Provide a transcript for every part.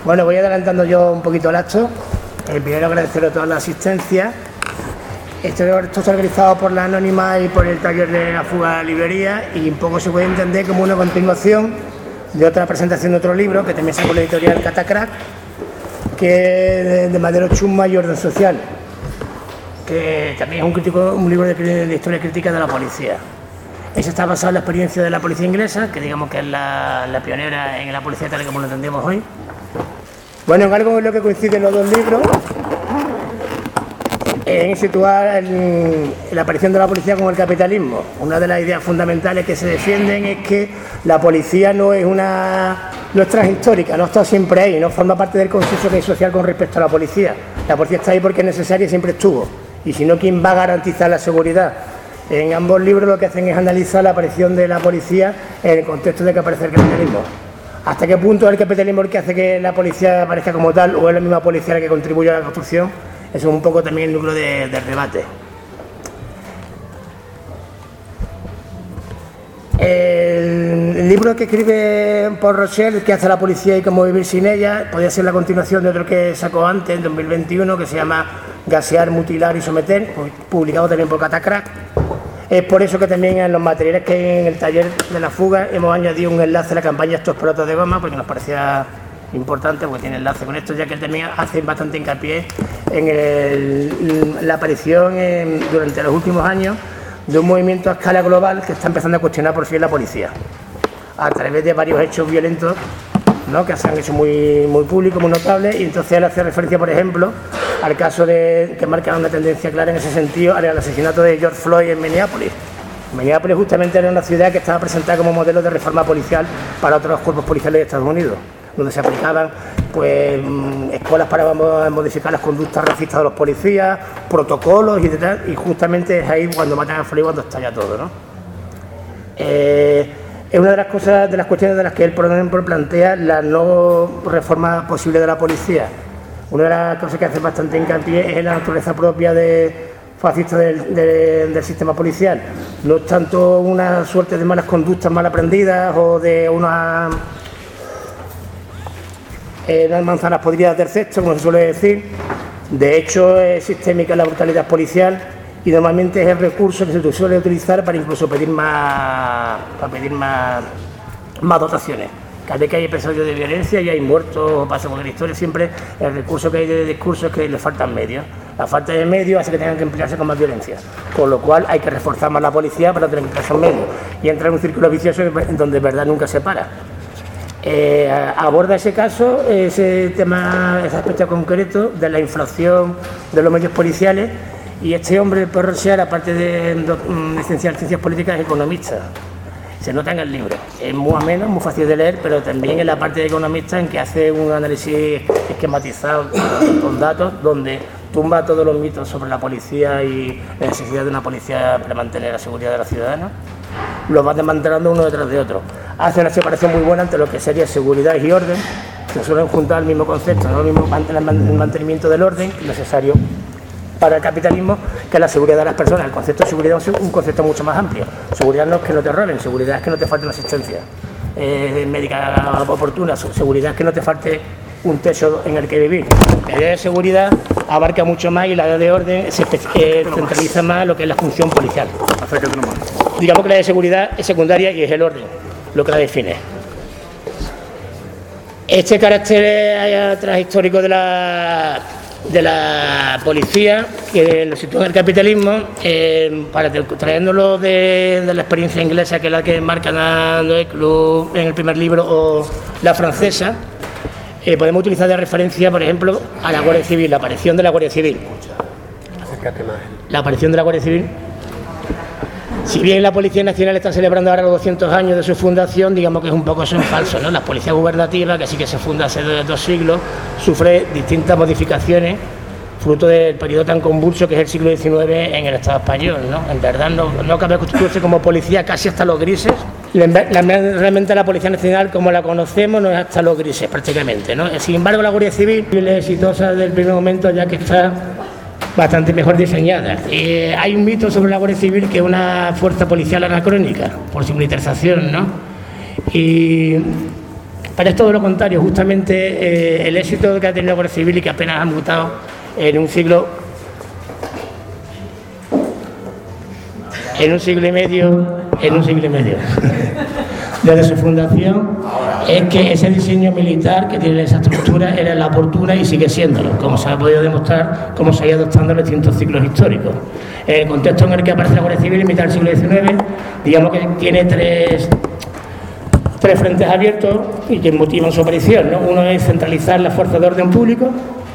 Bueno, voy adelantando yo un poquito el acto. Primero agradecer a toda la asistencia. Esto está organizado por la Anónima y por el taller de La Fuga Librería, y un poco se puede entender como una continuación de otra presentación de otro libro que también sacó la editorial Catacrack, que es de Madero Chusma y Orden Social, que también es un libro de historia crítica de la policía. Eso está basado en la experiencia de la policía inglesa, que digamos que es la pionera en la policía tal y como lo entendemos hoy. Bueno, en algo en lo que coinciden los dos libros, en situar la aparición de la policía como el capitalismo. Una de las ideas fundamentales que se defienden es que la policía no es transhistórica, no está siempre ahí, no forma parte del consenso que hay social con respecto a la policía. La policía está ahí porque es necesaria y siempre estuvo. Y si no, ¿quién va a garantizar la seguridad? En ambos libros lo que hacen es analizar la aparición de la policía en el contexto de que aparece el capitalismo. ¿Hasta qué punto es el capitalismo el que hace que la policía aparezca como tal, o es la misma policía la que contribuye a la construcción? Eso es un poco también el núcleo del debate. El libro que escribe Paul Rochelle, que hace la policía y cómo vivir sin ella, podría ser la continuación de otro que sacó antes, en 2021, que se llama Gasear, Mutilar y Someter, publicado también por Catacrack. Es por eso que también en los materiales que hay en el taller de La Fuga hemos añadido un enlace a la campaña Estos Pelotas de Goma, porque nos parecía importante, porque tiene enlace con esto, ya que él también hace bastante hincapié en la aparición durante los últimos años de un movimiento a escala global que está empezando a cuestionar por fin la policía, a través de varios hechos violentos, ¿no?, que se han hecho muy públicos, muy notables, y entonces él hace referencia, por ejemplo, al caso que marca una tendencia clara en ese sentido, al asesinato de George Floyd en Minneapolis. Minneapolis justamente era una ciudad que estaba presentada como modelo de reforma policial para otros cuerpos policiales de Estados Unidos, donde se aplicaban escuelas para modificar las conductas racistas de los policías, protocolos y tal, y justamente es ahí cuando matan a Floyd, cuando estalla todo, ¿no? Es una de las cosas, de las cuestiones de las que él, por ejemplo, plantea la no reforma posible de la policía. Una de las cosas que hace bastante hincapié es la naturaleza propia fascista del sistema policial. No es tanto una suerte de malas conductas mal aprendidas o de unas manzanas podridas del cesto, como se suele decir. De hecho, es sistémica la brutalidad policial y normalmente es el recurso que se suele utilizar para incluso pedir más dotaciones. Cada vez que hay episodios de violencia y hay muertos o pasa con la historia, siempre el recurso que hay de discurso es que le faltan medios. La falta de medios hace que tengan que emplearse con más violencia, con lo cual hay que reforzar más la policía para tener que emplear esos medios y entrar en un círculo vicioso en donde de verdad nunca se para. Aborda ese caso, ese tema, ese aspecto concreto de la inflación de los medios policiales, y este hombre, Paul Rochelle, aparte de licenciado en Ciencias Políticas, es economista. Se nota en el libro, es muy ameno, muy fácil de leer, pero también en la parte de economista en que hace un análisis esquematizado con datos, donde tumba todos los mitos sobre la policía y la necesidad de una policía para mantener la seguridad de los ciudadanos. Los va desmantelando uno detrás de otro. Hace una separación muy buena entre lo que sería seguridad y orden, se suelen juntar al mismo concepto, ¿no? El mantenimiento del orden necesario para el capitalismo, que es la seguridad de las personas. El concepto de seguridad es un concepto mucho más amplio. Seguridad no es que no te roben, seguridad es que no te falte una asistencia médica oportuna, seguridad es que no te falte un techo en el que vivir. La idea de seguridad abarca mucho más y la idea de orden se centraliza más lo que es la función policial. Digamos que la de seguridad es secundaria y es el orden lo que la define. Este carácter transhistórico de la policía, que lo sitúa en el capitalismo, trayéndolo de la experiencia inglesa, que es la que marca Noé Club en el primer libro, o la francesa, podemos utilizar de referencia, por ejemplo, a la Guardia Civil, la aparición de la Guardia Civil. La aparición de la Guardia Civil. Si bien la Policía Nacional está celebrando ahora los 200 años de su fundación, digamos que es un poco eso en falso, ¿no? La policía gubernativa, que sí que se funda hace 2 siglos, sufre distintas modificaciones, fruto del periodo tan convulso que es el siglo XIX en el Estado español, ¿no? En verdad no cabe constituirse como policía casi hasta los grises. Realmente la Policía Nacional, como la conocemos, no es hasta los grises prácticamente, ¿no? Sin embargo, la Guardia Civil es exitosa desde el primer momento, ya que está bastante mejor diseñada. Hay un mito sobre la Guardia Civil, que es una fuerza policial anacrónica, por su militarización, ¿no? Y Pero es todo lo contrario, justamente el éxito que ha tenido la Guardia Civil y que apenas ha mutado en un siglo y medio, desde su fundación, es que ese diseño militar que tiene esa estructura era la oportuna y sigue siéndolo, como se ha podido demostrar, como se ha ido adoptando en los distintos ciclos históricos. En el contexto en el que aparece la Guardia Civil en mitad del siglo XIX, digamos que tiene tres frentes abiertos y que motivan su aparición, ¿no? Uno es centralizar las fuerzas de orden público.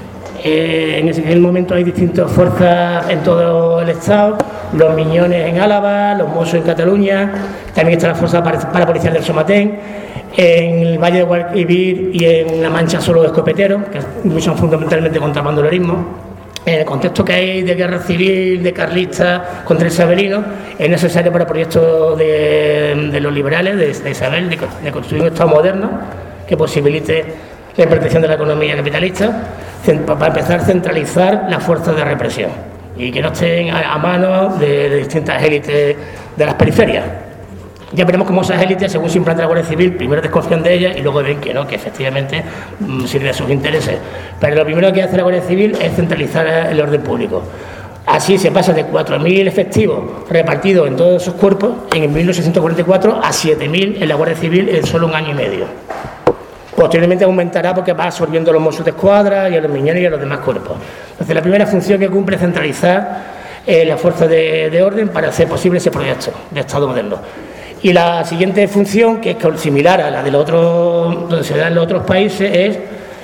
En ese momento hay distintas fuerzas en todo el Estado, los miñones en Álava, los Mossos en Cataluña, también está la fuerza parapolicial del Somatén, en el Valle de Guadalquivir y en La Mancha solo los escopeteros, que luchan fundamentalmente contra el bandolerismo. En el contexto que hay de guerra civil, de carlistas contra isabelinos, es necesario para el proyecto de los liberales, de Isabel, de construir un Estado moderno que posibilite la protección de la economía capitalista, para empezar a centralizar las fuerzas de represión y que no estén a manos de distintas élites de las periferias. Ya veremos cómo esas élites, según se implanta la Guardia Civil, primero desconfían de ellas y luego ven que no, que efectivamente sirve a sus intereses. Pero lo primero que hace la Guardia Civil es centralizar el orden público. Así se pasa de 4.000 efectivos repartidos en todos esos cuerpos en 1844 a 7.000 en la Guardia Civil en solo un año y medio. Posteriormente aumentará porque va absorbiendo a los Mossos de Escuadra y a los miñones y a los demás cuerpos. Entonces, la primera función que cumple es centralizar la fuerza de orden para hacer posible ese proyecto de Estado moderno. Y la siguiente función, que es similar a la de los otros, donde se da en los otros países,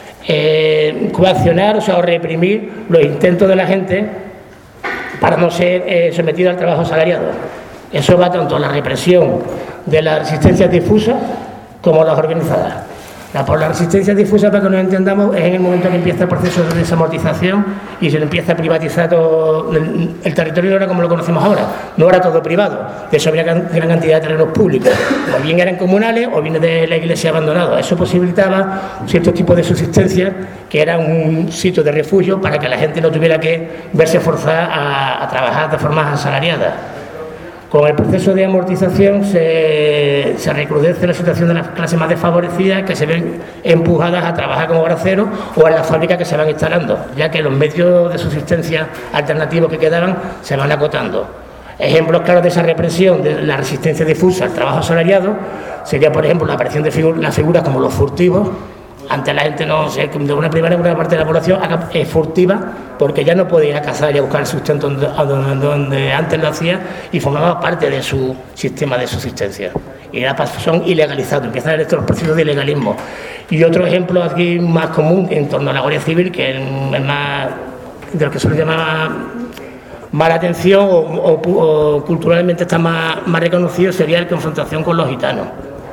es coaccionar, o reprimir los intentos de la gente para no ser sometidos al trabajo asalariado. Eso va tanto a la represión de las resistencias difusas como a las organizadas. Por la resistencia difusa, para que nos entendamos, es en el momento que empieza el proceso de desamortización y se empieza a privatizar todo. El territorio no era como lo conocemos ahora, no era todo privado, de eso había gran cantidad de terrenos públicos, o bien eran comunales o bien de la iglesia abandonada. Eso posibilitaba ciertos tipos de subsistencia que eran un sitio de refugio para que la gente no tuviera que verse forzada a trabajar de forma asalariada. Con el proceso de amortización se recrudece la situación de las clases más desfavorecidas, que se ven empujadas a trabajar como braceros o en las fábricas que se van instalando, ya que los medios de subsistencia alternativos que quedaban se van acotando. Ejemplos claros de esa represión de la resistencia difusa al trabajo asalariado sería, por ejemplo, la aparición de las figuras como los furtivos. Antes la gente de una parte de la población es furtiva porque ya no podía ir a cazar y a buscar el sustento donde antes lo hacía y formaba parte de su sistema de subsistencia. Y son ilegalizados, empiezan estos procesos de ilegalismo. Y otro ejemplo aquí más común en torno a la Guardia Civil, que es más de lo que se le llama más la atención o culturalmente está más reconocido, sería la confrontación con los gitanos.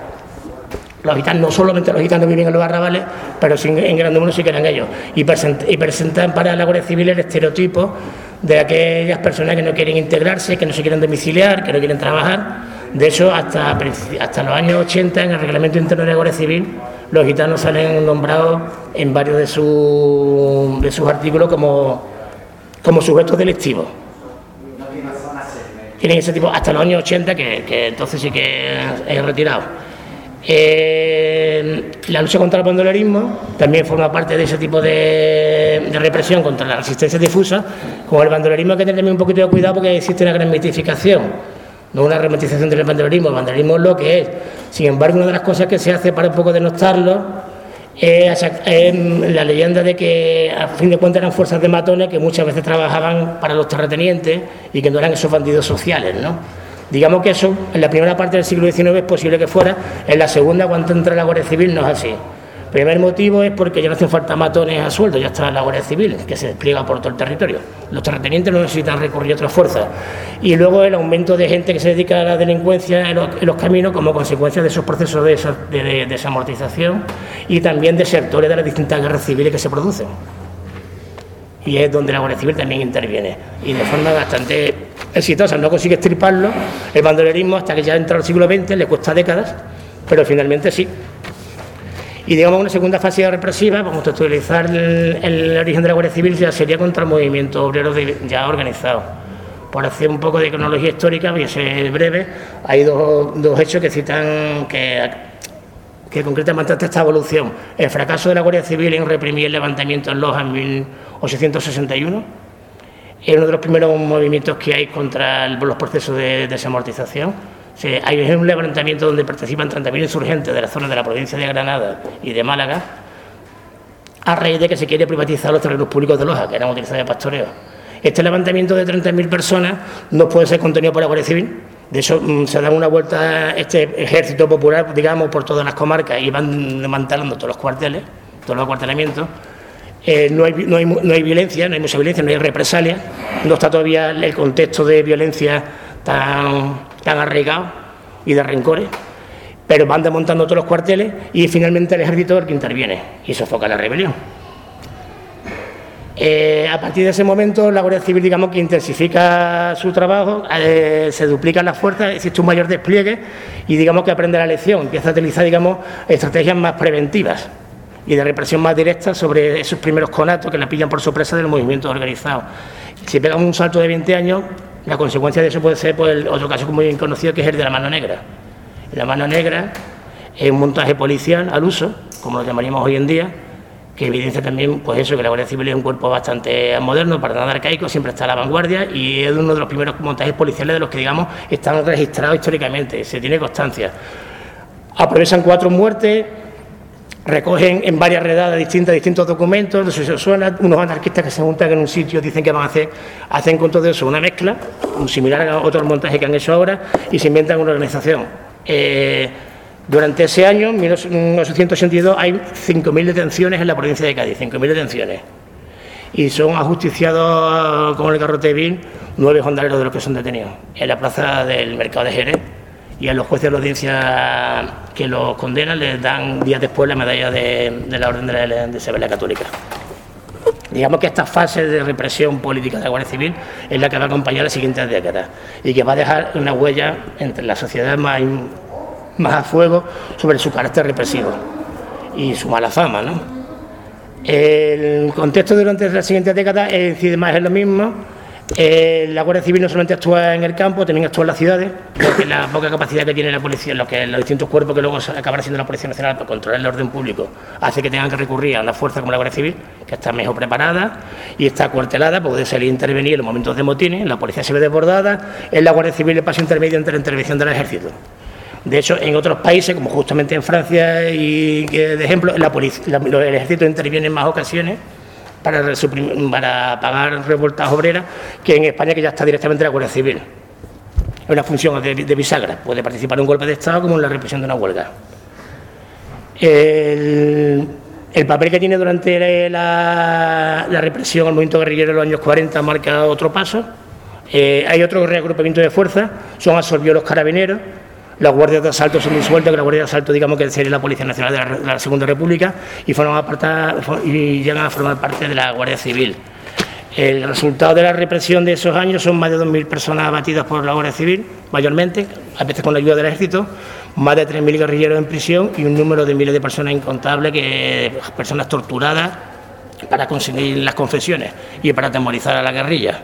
Los gitanos, no solamente los gitanos viven en los arrabales, pero en gran número sí que eran ellos. Y presentan para la Guardia Civil el estereotipo de aquellas personas que no quieren integrarse, que no se quieren domiciliar, que no quieren trabajar. De hecho, hasta los años 80, en el reglamento interno de la Guardia Civil, los gitanos salen nombrados en varios de sus artículos como sujetos delictivos. Tienen ese tipo hasta los años 80, que entonces sí que es retirado. La lucha contra el bandolerismo también forma parte de ese tipo de represión contra la resistencia difusa. Con el bandolerismo hay que tener un poquito de cuidado porque existe una gran mitificación, no una romantización del bandolerismo. El bandolerismo es lo que es. Sin embargo, una de las cosas que se hace para un poco denostarlo es la leyenda de que a fin de cuentas eran fuerzas de matones que muchas veces trabajaban para los terratenientes y que no eran esos bandidos sociales, ¿no? Digamos que eso, en la primera parte del siglo XIX es posible que fuera, en la segunda, cuando entra la Guardia Civil, no es así. El primer motivo es porque ya no hacen falta matones a sueldo, ya está la Guardia Civil, que se despliega por todo el territorio. Los terratenientes no necesitan recurrir a otras fuerzas. Y luego el aumento de gente que se dedica a la delincuencia en los caminos como consecuencia de esos procesos de desamortización y también de sectores de las distintas guerras civiles que se producen. Y es donde la Guardia Civil también interviene. Y de forma bastante exitosa, no consigue extirparlo, el bandolerismo, hasta que ya entra el siglo XX, le cuesta décadas, pero finalmente sí. Y digamos una segunda fase represiva, vamos a utilizar el origen de la Guardia Civil, ya sería contra el movimiento obrero ya organizado. Por hacer un poco de cronología histórica, voy a ser breve, hay dos hechos que citan que que concretamente esta evolución. El fracaso de la Guardia Civil en reprimir el levantamiento en Loja en 1861 es uno de los primeros movimientos que hay contra los procesos de desamortización. Hay un levantamiento donde participan 30.000 insurgentes de la zona de la provincia de Granada y de Málaga, a raíz de que se quiere privatizar los terrenos públicos de Loja, que eran utilizados de pastoreo. Este levantamiento de 30.000 personas no puede ser contenido por la Guardia Civil. De hecho, se da una vuelta este ejército popular, digamos, por todas las comarcas y van desmantelando todos los cuarteles, todos los acuartelamientos. No hay violencia, no hay mucha violencia, no hay represalia, no está todavía el contexto de violencia tan arraigado y de rencores, pero van desmontando todos los cuarteles y finalmente el ejército es el que interviene y sofoca la rebelión. A partir de ese momento la Guardia Civil, digamos, que intensifica su trabajo, se duplican las fuerzas, existe un mayor despliegue y digamos que aprende la lección, empieza a utilizar, digamos, estrategias más preventivas y de represión más directa sobre esos primeros conatos que la pillan por sorpresa del movimiento organizado. Si pegamos un salto de 20 años, la consecuencia de eso puede ser pues, otro caso muy bien conocido, que es el de la mano negra. La mano negra es un montaje policial al uso, como lo llamaríamos hoy en día, que evidencia también pues eso, que la Guardia Civil es un cuerpo bastante moderno, para nada arcaico, siempre está a la vanguardia y es uno de los primeros montajes policiales de los que, digamos, están registrados históricamente, se tiene constancia. Aprovechan 4 muertes, recogen en varias redadas distintos documentos, no sé si os suena, unos anarquistas que se juntan en un sitio, dicen que van a hacen con todo eso una mezcla, similar a otros montajes que han hecho ahora, y se inventan una organización. Durante ese año, en 1882, hay 5.000 detenciones en la provincia de Cádiz, 5.000 detenciones. Y son ajusticiados con el garrote vil 9 hondaleros de los que son detenidos, en la plaza del Mercado de Jerez. Y a los jueces de la audiencia que los condenan les dan días después la medalla de la Orden de Sevilla Católica. Digamos que esta fase de represión política de la Guardia Civil es la que va a acompañar las siguientes décadas y que va a dejar una huella entre la sociedad más a fuego sobre su carácter represivo y su mala fama, ¿no? El contexto durante las siguientes décadas incide más en lo mismo. La Guardia Civil no solamente actúa en el campo, también actúa en las ciudades, porque la poca capacidad que tiene la policía, los distintos cuerpos que luego acabará siendo la Policía Nacional para controlar el orden público, hace que tengan que recurrir a una fuerza como la Guardia Civil, que está mejor preparada y está acuartelada, puede salir a intervenir en los momentos de motines. La policía se ve desbordada, es la Guardia Civil el paso intermedio entre la intervención del ejército. De hecho, en otros países, como justamente en Francia, y de ejemplo, el ejército interviene en más ocasiones para apagar revueltas obreras que en España, que ya está directamente la Guardia Civil. Es una función de bisagra, puede participar en un golpe de Estado como en la represión de una huelga. El papel que tiene durante la represión al movimiento guerrillero de los años 40 marca otro paso. Hay otro reagrupamiento de fuerzas, son absorbidos los carabineros. Las guardias de asalto son disueltas, que la guardia de asalto, digamos, que sería la Policía Nacional de la Segunda República, y llegan a formar parte de la Guardia Civil. El resultado de la represión de esos años son más de 2.000 personas abatidas por la Guardia Civil, mayormente, a veces con la ayuda del ejército, más de 3.000 guerrilleros en prisión y un número de miles de personas incontables, personas torturadas para conseguir las confesiones y para atemorizar a la guerrilla.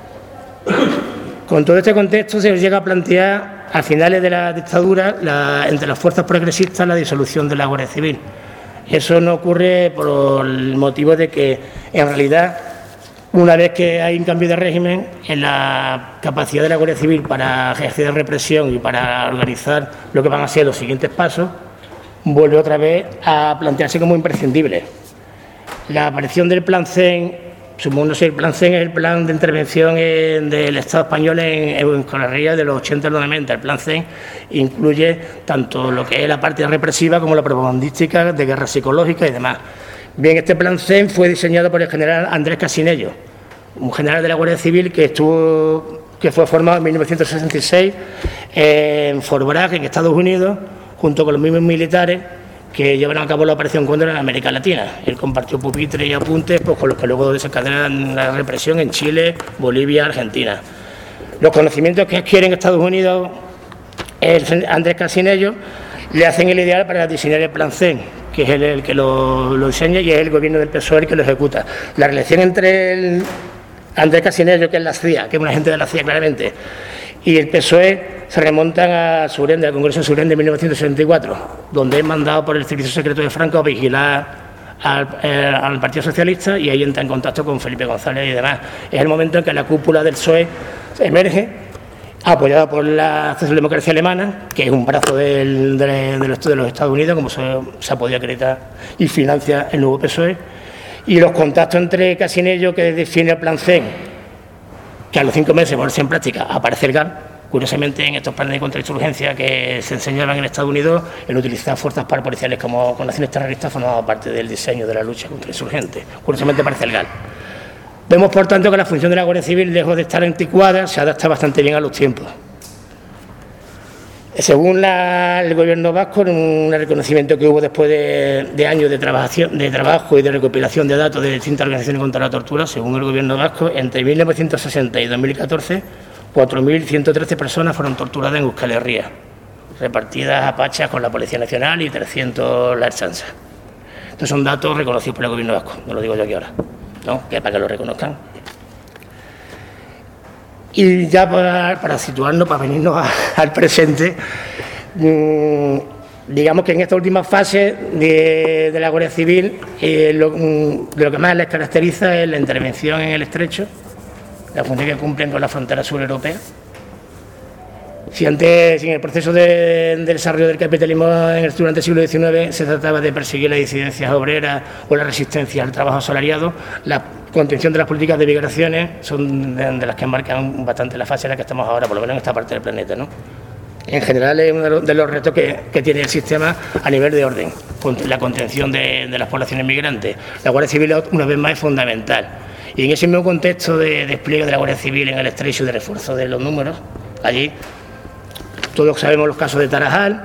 Con todo este contexto se llega a plantear a finales de la dictadura, entre las fuerzas progresistas, la disolución de la Guardia Civil. Eso no ocurre por el motivo de que, en realidad, una vez que hay un cambio de régimen, en la capacidad de la Guardia Civil para ejercer represión y para organizar lo que van a ser los siguientes pasos, vuelve otra vez a plantearse como imprescindible. La aparición del Plan CEN, el Plan CEN es el plan de intervención del Estado español en Conarría de los 80 al 90. El Plan CEN incluye tanto lo que es la parte represiva como la propagandística, de guerra psicológica y demás. Bien, este Plan CEN fue diseñado por el general Andrés Casinello, un general de la Guardia Civil que fue formado en 1966 en Fort Bragg, en Estados Unidos, junto con los mismos militares que llevaron a cabo la Operación Cóndor en América Latina. Él compartió pupitres y apuntes pues, con los que luego desencadenan la represión en Chile, Bolivia, Argentina. Los conocimientos que adquiere en Estados Unidos Andrés Casinello le hacen el ideal para diseñar el Plan CEN, que es el que lo diseña, y es el gobierno del PSOE el que lo ejecuta. La relación entre Andrés Casinello, que es la CIA, que es un agente de la CIA claramente, y el PSOE se remontan a Surén, al Congreso de Surén de 1964, donde es mandado por el Servicio Secreto de Franco a vigilar al Partido Socialista, y ahí entra en contacto con Felipe González y demás. Es el momento en que la cúpula del PSOE emerge, apoyada por la socialdemocracia alemana, que es un brazo de los Estados Unidos, como se ha podido acreditar, y financia el nuevo PSOE, y los contactos entre Casinello, que define el plan C, que a los 5 meses, ponerse en práctica, aparece el GAL. Curiosamente, en estos planes de contrainsurgencia que se enseñaban en Estados Unidos, el utilizar fuerzas parapoliciales como con acciones terroristas formaba parte del diseño de la lucha contra insurgentes. Curiosamente aparece el GAL. Vemos, por tanto, que la función de la Guardia Civil, lejos de estar anticuada, se adapta bastante bien a los tiempos. Según el Gobierno vasco, en un reconocimiento que hubo después de años de trabajo y de recopilación de datos de distintas organizaciones contra la tortura, según el Gobierno vasco, entre 1960 y 2014, 4.113 personas fueron torturadas en Euskal Herria, repartidas a pachas con la Policía Nacional y 300 la Ertzaintza. Estos son datos reconocidos por el Gobierno vasco, no lo digo yo aquí ahora, ¿no? Que para que lo reconozcan. Y ya para situarnos, para venirnos al presente, digamos que en esta última fase de la Guardia Civil, de lo que más les caracteriza es la intervención en el Estrecho, la función que cumplen con la frontera sur europea. Si antes, en el proceso de desarrollo del capitalismo durante el siglo XIX se trataba de perseguir las disidencias obreras o la resistencia al trabajo asalariado, la contención de las políticas de migraciones son de las que marcan bastante la fase en la que estamos ahora, por lo menos en esta parte del planeta, ¿no? En general es uno de los retos que tiene el sistema a nivel de orden, la contención de las poblaciones migrantes. La Guardia Civil, una vez más, es fundamental. Y en ese mismo contexto de despliegue de la Guardia Civil en el Estrecho y de refuerzo de los números, allí todos sabemos los casos de Tarajal,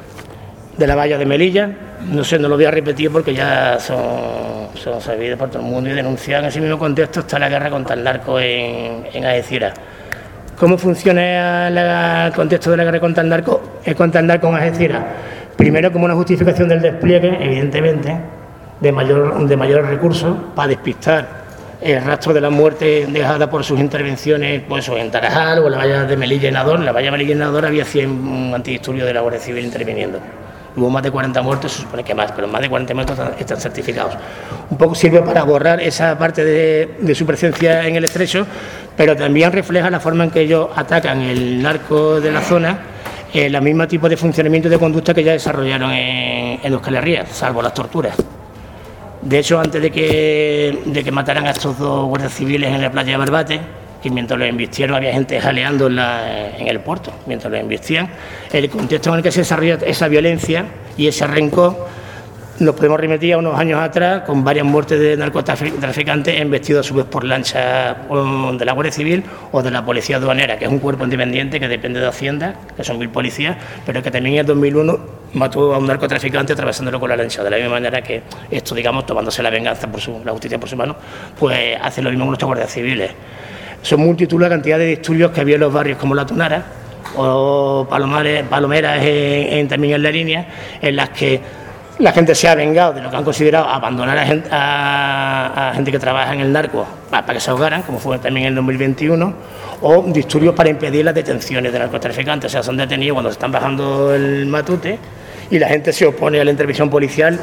de la valla de Melilla, no lo voy a repetir porque ya son sabidos por todo el mundo y denunciados. En ese mismo contexto está la guerra contra el narco en Algeciras. ¿Cómo funciona el contexto de la guerra contra el narco en Algeciras? Primero, como una justificación del despliegue, evidentemente, de mayores recursos para despistar el rastro de la muerte dejada por sus intervenciones, pues en Tarajal o en la valla de Melilla y Nador. En la valla de Melilla y Nador había 100 antidisturbios de la Guardia Civil interviniendo. Hubo más de 40 muertos, se supone que más, pero más de 40 muertos están certificados. Un poco sirve para borrar esa parte de su presencia en el Estrecho, pero también refleja la forma en que ellos atacan el narco de la zona, el mismo tipo de funcionamiento y de conducta que ya desarrollaron en Euskal Herria, salvo las torturas. De hecho, antes de que mataran a estos dos guardias civiles en la playa de Barbate, que mientras los embistieron había gente jaleando en el puerto, mientras los embistían, el contexto en el que se desarrolla esa violencia y ese rencor, nos podemos remitir a unos años atrás con varias muertes de narcotraficantes embestidos a su vez por lanchas de la Guardia Civil o de la Policía Aduanera, que es un cuerpo independiente que depende de Hacienda, que son 1000 policías, pero que también en el 2001 mató a un narcotraficante atravesándolo con la lancha. De la misma manera que esto, digamos, tomándose la venganza la justicia por su mano, pues hace lo mismo con nuestros guardias civiles. Son multitud la cantidad de disturbios que había en los barrios como La Tunara o Palomeras también en la línea, en las que la gente se ha vengado de lo que han considerado abandonar a gente que trabaja en el narco para que se ahogaran, como fue también en el 2021, o disturbios para impedir las detenciones de narcotraficantes. O sea, son detenidos cuando se están bajando el matute y la gente se opone a la intervención policial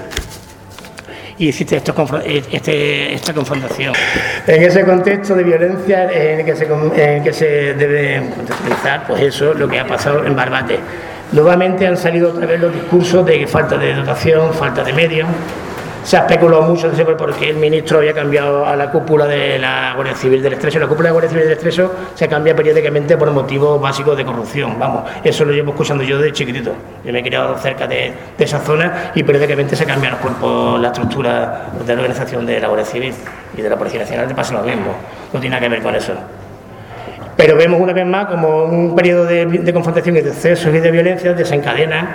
y existe esta confrontación. En ese contexto de violencia en el que se debe contextualizar, pues eso, lo que ha pasado en Barbate. Nuevamente han salido otra vez los discursos de falta de dotación, falta de medios. Se ha especulado mucho porque el ministro había cambiado a la cúpula de la Guardia Civil del Estrecho. La cúpula de la Guardia Civil del Estrecho se cambia periódicamente por motivos básicos de corrupción. Vamos, eso lo llevo escuchando yo de chiquitito. Yo me he criado cerca de esa zona y periódicamente se cambian los cuerpos, la estructura de la organización de la Guardia Civil y de la Policía Nacional. Te pasa lo mismo, no tiene nada que ver con eso. Pero vemos una vez más como un periodo de confrontación y de excesos y de violencia desencadena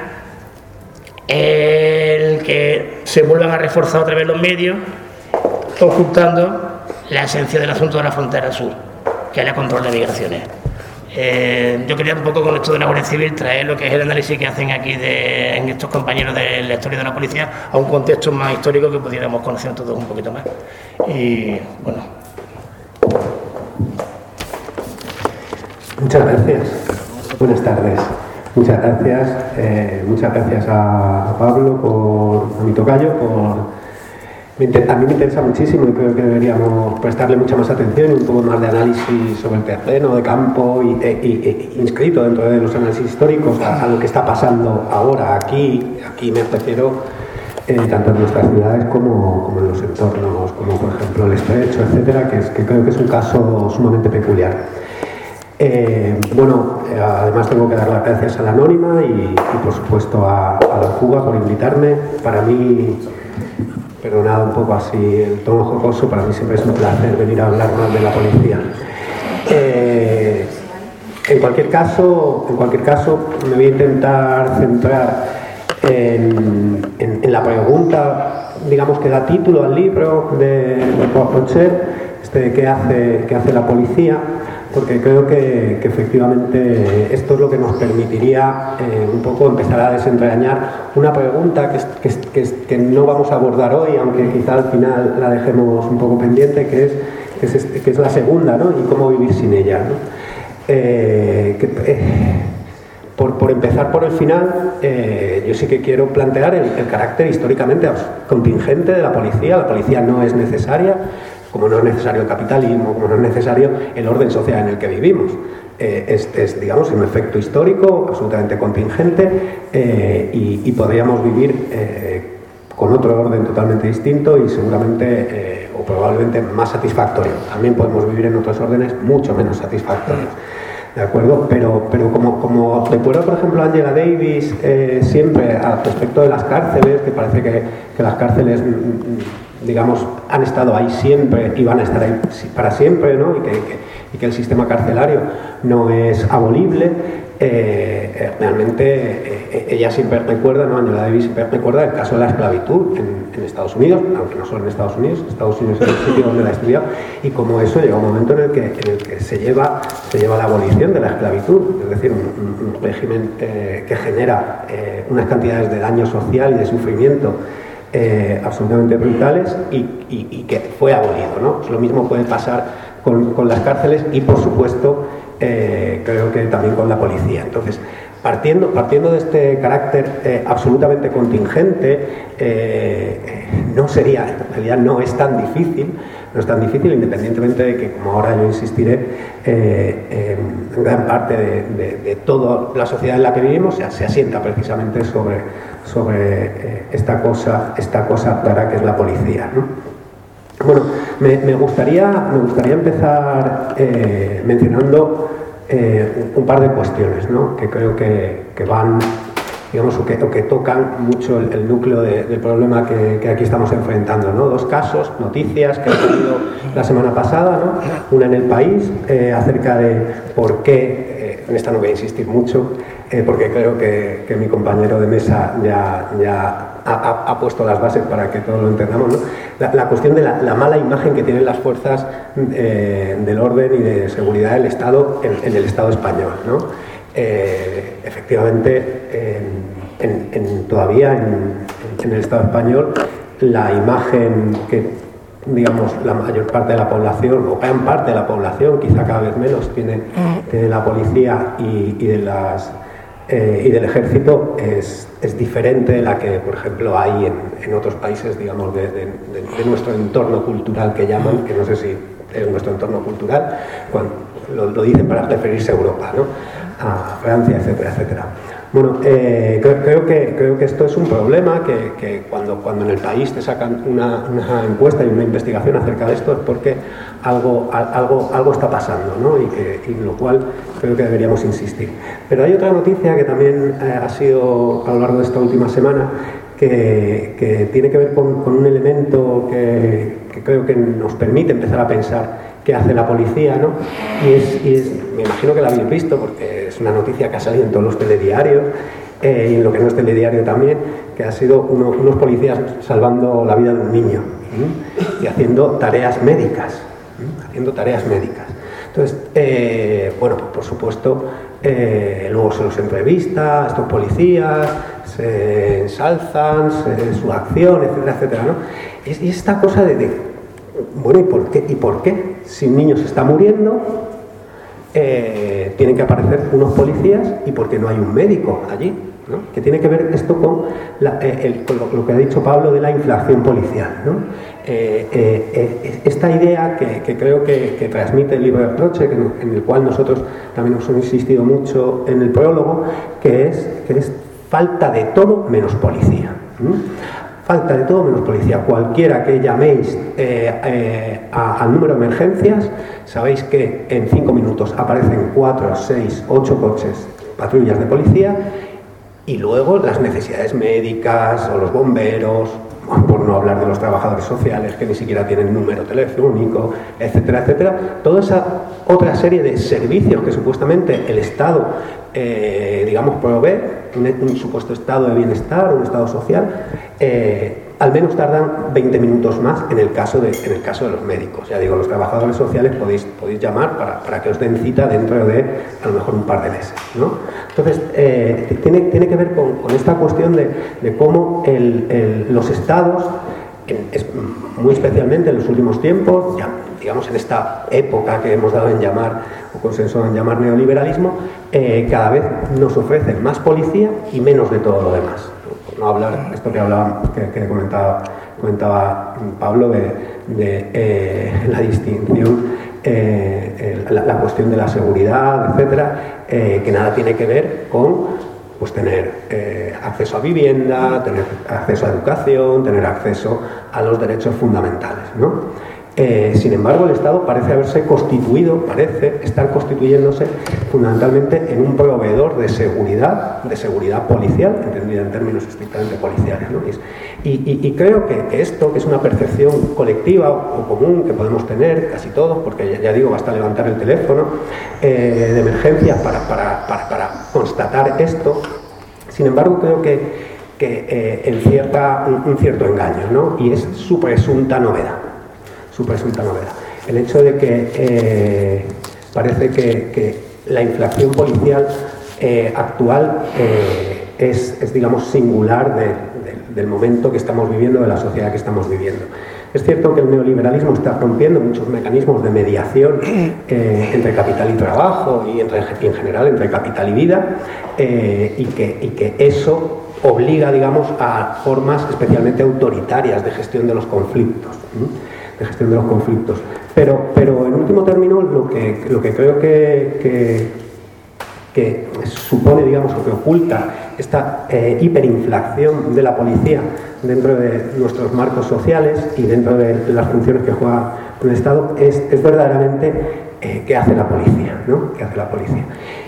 el que se vuelvan a reforzar otra vez los medios, ocultando la esencia del asunto de la frontera sur, que es el control de migraciones. Yo quería un poco con esto de la Guardia Civil traer lo que es el análisis que hacen aquí en estos compañeros de la historia de la policía a un contexto más histórico que pudiéramos conocer todos un poquito más. Y bueno. Muchas gracias. Buenas tardes. Muchas gracias a Pablo, a mi tocayo, a mí me interesa muchísimo y creo que deberíamos prestarle mucha más atención y un poco más de análisis sobre el terreno, de campo, inscrito dentro de los análisis históricos a lo que está pasando ahora aquí me refiero tanto en nuestras ciudades como en los entornos, como por ejemplo el Estrecho, etcétera, que creo que es un caso sumamente peculiar. Además tengo que dar las gracias a la Anónima y por supuesto a la Fuga por invitarme. Para mí, perdonad un poco así el tono jocoso, para mí siempre es un placer venir a hablar más de la policía. En cualquier caso, me voy a intentar centrar en la pregunta, digamos, que da título al libro de Paul Rocher, ¿qué hace la policía? Porque creo que efectivamente esto es lo que nos permitiría un poco empezar a desentrañar una pregunta que no vamos a abordar hoy, aunque quizá al final la dejemos un poco pendiente, que es la segunda, ¿no? Y cómo vivir sin ella, ¿no? Por empezar por el final, yo sí que quiero plantear el carácter históricamente contingente de la policía. La policía no es necesaria, como no es necesario el capitalismo, como no es necesario el orden social en el que vivimos. Es, digamos, un efecto histórico absolutamente contingente y podríamos vivir con otro orden totalmente distinto y seguramente o probablemente más satisfactorio. También podemos vivir en otros órdenes mucho menos satisfactorios. ¿De acuerdo? Pero como recuerda, por ejemplo, Angela Davis siempre al respecto de las cárceles, que parece que las cárceles, digamos, han estado ahí siempre y van a estar ahí para siempre, ¿no? Y que el sistema carcelario no es abolible. Realmente ella siempre recuerda, ¿no? Angela Davis siempre recuerda el caso de la esclavitud en Estados Unidos, aunque no solo en Estados Unidos es el sitio donde la ha estudiado, y como eso llega un momento en el que se lleva la abolición de la esclavitud, es decir, un régimen que genera unas cantidades de daño social y de sufrimiento absolutamente brutales y que fue abolido, ¿no? Pues lo mismo puede pasar con las cárceles y, por supuesto, creo que también con la policía. Entonces, partiendo de este carácter absolutamente contingente, no sería, en realidad no es tan difícil, independientemente de que, como ahora yo insistiré, gran parte de toda la sociedad en la que vivimos se asienta precisamente sobre esta cosa rara que es la policía, ¿no? Bueno, me gustaría empezar mencionando un par de cuestiones, ¿no? Que creo que van, digamos, o que tocan mucho el núcleo del problema que aquí estamos enfrentando, ¿no? Dos casos, noticias que han salido la semana pasada, ¿no? Una en El País, acerca de por qué, en esta no voy a insistir mucho, porque creo que mi compañero de mesa ya ha puesto las bases para que todos lo entendamos, ¿no? La cuestión de la mala imagen que tienen las fuerzas del orden y de seguridad del Estado en el Estado español, ¿no? Efectivamente, todavía en el Estado español, la imagen que, digamos, la mayor parte de la población, o gran parte de la población, quizá cada vez menos, tiene la policía y del ejército es diferente de la que, por ejemplo, hay en otros países, digamos, de nuestro entorno cultural, que llaman, que no sé si es nuestro entorno cultural, cuando lo dicen para referirse a Europa, ¿no? A Francia, etcétera, etcétera. Bueno, creo que esto es un problema que cuando en el país te sacan una encuesta y una investigación acerca de esto es porque algo está pasando, ¿no? Y en lo cual creo que deberíamos insistir. Pero hay otra noticia que también ha sido a lo largo de esta última semana que tiene que ver con un elemento que creo que nos permite empezar a pensar qué hace la policía, ¿no? Me imagino que la habéis visto porque es una noticia que ha salido en todos los telediarios y en lo que no es telediario también, que ha sido unos policías salvando la vida de un niño y haciendo tareas médicas. Entonces, bueno, pues por supuesto, luego se los entrevista a estos policías, se ensalzan su acción, etcétera, etcétera, ¿no? Y esta cosa bueno, ¿y por qué? Si un niño se está muriendo, tienen que aparecer unos policías y porque no hay un médico allí, ¿no? Que tiene que ver esto con lo que ha dicho Pablo de la inflación policial, ¿no? Esta idea que creo que transmite el libro de Roche, en el cual nosotros también hemos insistido mucho en el prólogo, que es falta de todo menos policía, ¿no? Falta de todo menos policía. Cualquiera que llaméis al número de emergencias, sabéis que en 5 minutos aparecen 4, 6, 8 coches, patrullas de policía, y luego las necesidades médicas o los bomberos, por no hablar de los trabajadores sociales que ni siquiera tienen número telefónico, etcétera, etcétera. Toda esa otra serie de servicios que supuestamente el Estado, digamos, provee, un supuesto estado de bienestar, un estado social, al menos tardan 20 minutos más en el caso de los médicos. Ya digo, los trabajadores sociales podéis llamar para que os den cita dentro de a lo mejor un par de meses, ¿no? Entonces, tiene que ver con esta cuestión de cómo los estados, muy especialmente en los últimos tiempos, ya, digamos en esta época que hemos dado en llamar, o consenso en llamar neoliberalismo, cada vez nos ofrecen más policía y menos de todo lo demás. Por no hablar, esto que comentaba Pablo, de la distinción, la cuestión de la seguridad, etcétera, que nada tiene que ver con pues tener acceso a vivienda, tener acceso a educación, tener acceso a los derechos fundamentales, ¿no? Sin embargo, el Estado parece estar constituyéndose fundamentalmente en un proveedor de seguridad policial, entendida en términos estrictamente policiales, ¿no? Y creo que esto, que es una percepción colectiva o común que podemos tener casi todos, porque ya digo, basta levantar el teléfono de emergencias para constatar esto. Sin embargo, creo que encierra un cierto engaño, ¿no? Y es su presunta novedad. El hecho de que parece que la inflación policial actual es, digamos, singular del momento que estamos viviendo, de la sociedad que estamos viviendo. Es cierto que el neoliberalismo está rompiendo muchos mecanismos de mediación entre capital y trabajo y en general entre capital y vida, y que eso obliga, digamos, a formas especialmente autoritarias de gestión de los conflictos. Pero en último término, lo que creo que supone, digamos, o que oculta esta hiperinflación de la policía dentro de nuestros marcos sociales y dentro de las funciones que juega el Estado es verdaderamente qué hace la policía, ¿no? ¿Qué hace la policía?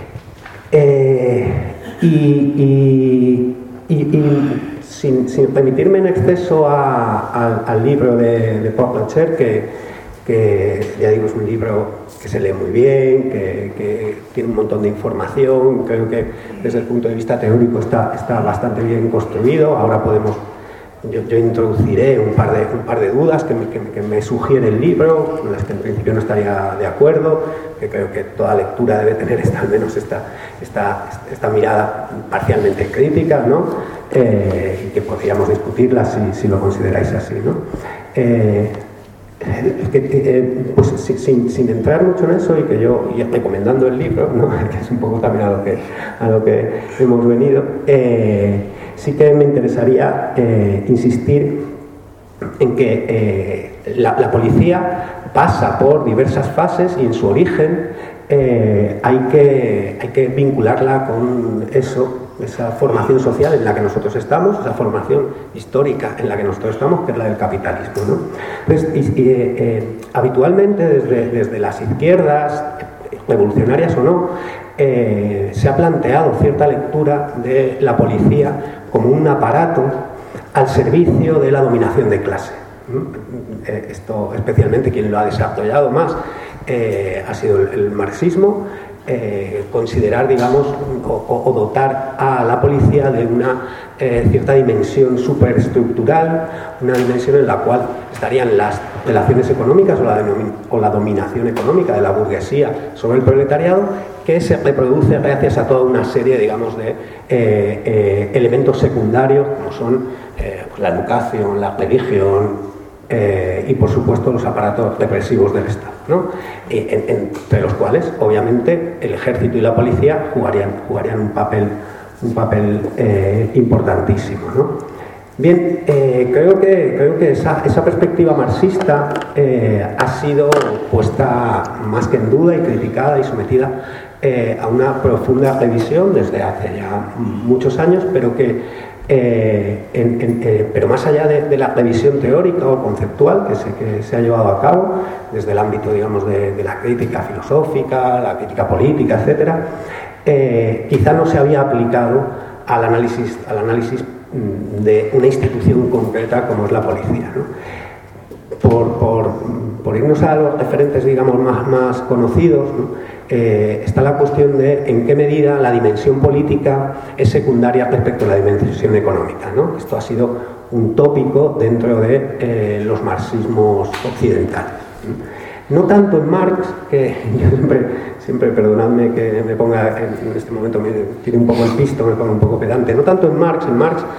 Sin remitirme en exceso al libro de Paul Rocher, que ya digo es un libro que se lee muy bien, que tiene un montón de información, creo que desde el punto de vista teórico está bastante bien construido. Ahora yo introduciré un par de dudas que me sugiere el libro, con las que en principio no estaría de acuerdo, que creo que toda lectura debe tener al menos esta mirada parcialmente crítica, ¿no? Y que podríamos discutirla si lo consideráis así, ¿no? Pues sin entrar mucho en eso, y que yo recomendando el libro, ¿no? Que es un poco también a lo que hemos venido, sí que me interesaría insistir en que la policía pasa por diversas fases y en su origen hay que vincularla con esa formación social en la que nosotros estamos, esa formación histórica en la que nosotros estamos, que es la del capitalismo, ¿no? Entonces, habitualmente desde las izquierdas, revolucionarias o no, se ha planteado cierta lectura de la policía como un aparato al servicio de la dominación de clase. Esto, especialmente, quien lo ha desarrollado más ha sido el marxismo. Considerar, digamos, o dotar a la policía de una cierta dimensión superestructural, una dimensión en la cual estarían las relaciones económicas o la dominación económica de la burguesía sobre el proletariado, que se reproduce gracias a toda una serie, digamos, de elementos secundarios, como son pues la educación, la religión, y por supuesto los aparatos represivos del Estado, ¿no? Entre los cuales obviamente el ejército y la policía jugarían un papel importantísimo, ¿no? Bien, creo que esa perspectiva marxista ha sido puesta más que en duda y criticada y sometida a una profunda revisión desde hace ya muchos años, pero pero más allá de la revisión teórica o conceptual que se ha llevado a cabo desde el ámbito, digamos, de la crítica filosófica, la crítica política, etcétera, quizá no se había aplicado al análisis de una institución concreta como es la policía, ¿no? Por irnos a los referentes, digamos, más conocidos, ¿no? Está la cuestión de en qué medida la dimensión política es secundaria respecto a la dimensión económica, ¿no? Esto ha sido un tópico dentro de los marxismos occidentales, ¿no? No tanto en Marx, que yo siempre perdonadme que me ponga en este momento, me tire un poco el pisto, me ponga un poco pedante, no tanto en Marx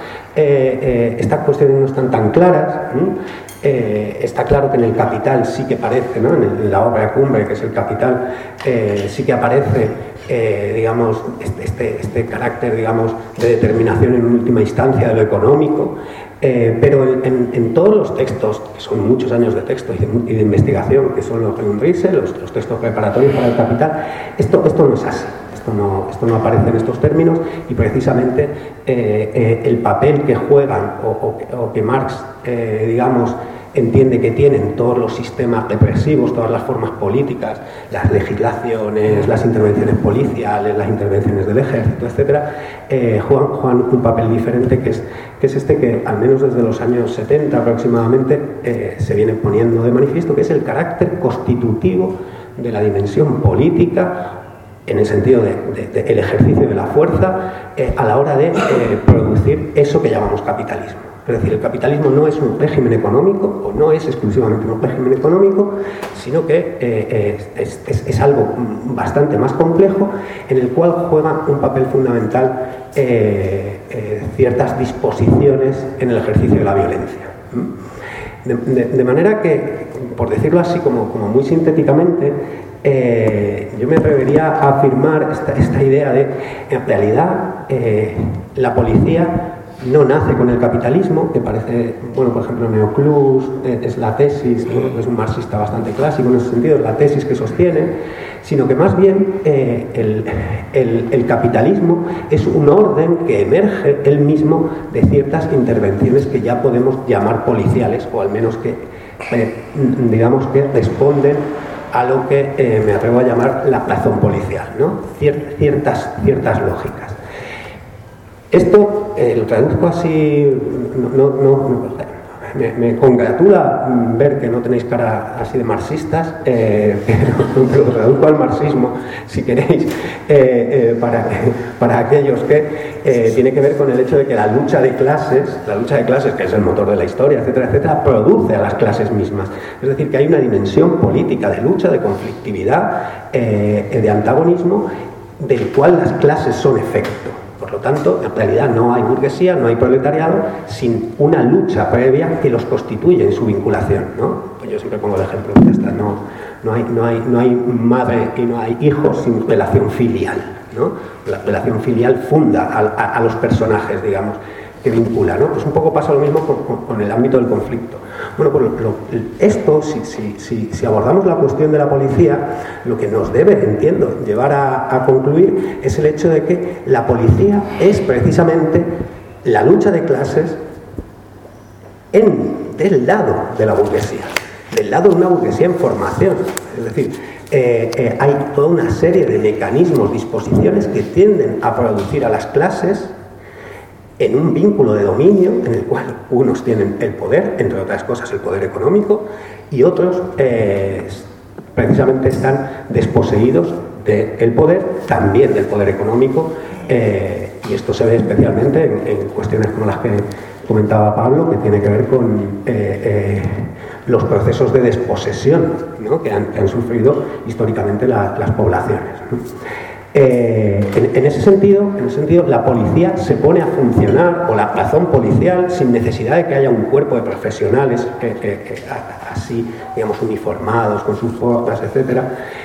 estas cuestiones no están tan claras, ¿no? Está claro que en el Capital sí que aparece, ¿no? En la obra cumbre, que es el Capital, sí que aparece, digamos, este carácter, digamos, de determinación en última instancia de lo económico, pero en todos los textos, que son muchos años de texto y de investigación, que son los de Unrise, los textos preparatorios para el Capital, esto no es así. Esto no aparece en estos términos, y precisamente el papel que juegan o que Marx, digamos, entiende que tienen todos los sistemas represivos, todas las formas políticas, las legislaciones, las intervenciones policiales, las intervenciones del ejército, etcétera, juegan un papel diferente, que es este que al menos desde los años 70 aproximadamente se viene poniendo de manifiesto, que es el carácter constitutivo de la dimensión política, en el sentido del ejercicio de la fuerza a la hora de producir eso que llamamos capitalismo. Es decir, el capitalismo no es un régimen económico, o no es exclusivamente un régimen económico, sino que es algo bastante más complejo, en el cual juega un papel fundamental ciertas disposiciones en el ejercicio de la violencia. De manera que, por decirlo así como muy sintéticamente, yo me atrevería a afirmar esta idea de, en realidad, la policía no nace con el capitalismo, que parece, bueno, por ejemplo, Neoclus es la tesis, ¿no? Es un marxista bastante clásico en ese sentido, es la tesis que sostiene, sino que más bien el capitalismo es un orden que emerge él mismo de ciertas intervenciones que ya podemos llamar policiales, o al menos que, digamos, que responden a lo que me atrevo a llamar la razón policial, ¿no? Ciertas lógicas. Esto lo traduzco así, me congratula ver que no tenéis cara así de marxistas, pero lo traduzco al marxismo, si queréis, para aquellos que tiene que ver con el hecho de que la lucha de clases, que es el motor de la historia, etcétera, etcétera, produce a las clases mismas. Es decir, que hay una dimensión política de lucha, de conflictividad, de antagonismo, del cual las clases son efecto. Por lo tanto, en realidad no hay burguesía, no hay proletariado, sin una lucha previa que los constituye en su vinculación, ¿no? Pues yo siempre pongo el ejemplo de esta, no hay madre y no hay hijos sin relación filial, ¿no? La relación filial funda a los personajes, digamos, que vincula, ¿no? Pues un poco pasa lo mismo con el ámbito del conflicto. Bueno, pues esto, si abordamos la cuestión de la policía, lo que nos debe, entiendo, llevar a concluir es el hecho de que la policía es precisamente la lucha de clases del lado de la burguesía, del lado de una burguesía en formación. Es decir, hay toda una serie de mecanismos, disposiciones que tienden a producir a las clases en un vínculo de dominio en el cual unos tienen el poder, entre otras cosas el poder económico, y otros precisamente están desposeídos del poder, también del poder económico, y esto se ve especialmente en cuestiones como las que comentaba Pablo, que tiene que ver con los procesos de desposesión, ¿no? que han sufrido históricamente las poblaciones, ¿no? En ese sentido, la policía se pone a funcionar, o la razón policial, sin necesidad de que haya un cuerpo de profesionales así, digamos, uniformados, con sus botas, etcétera.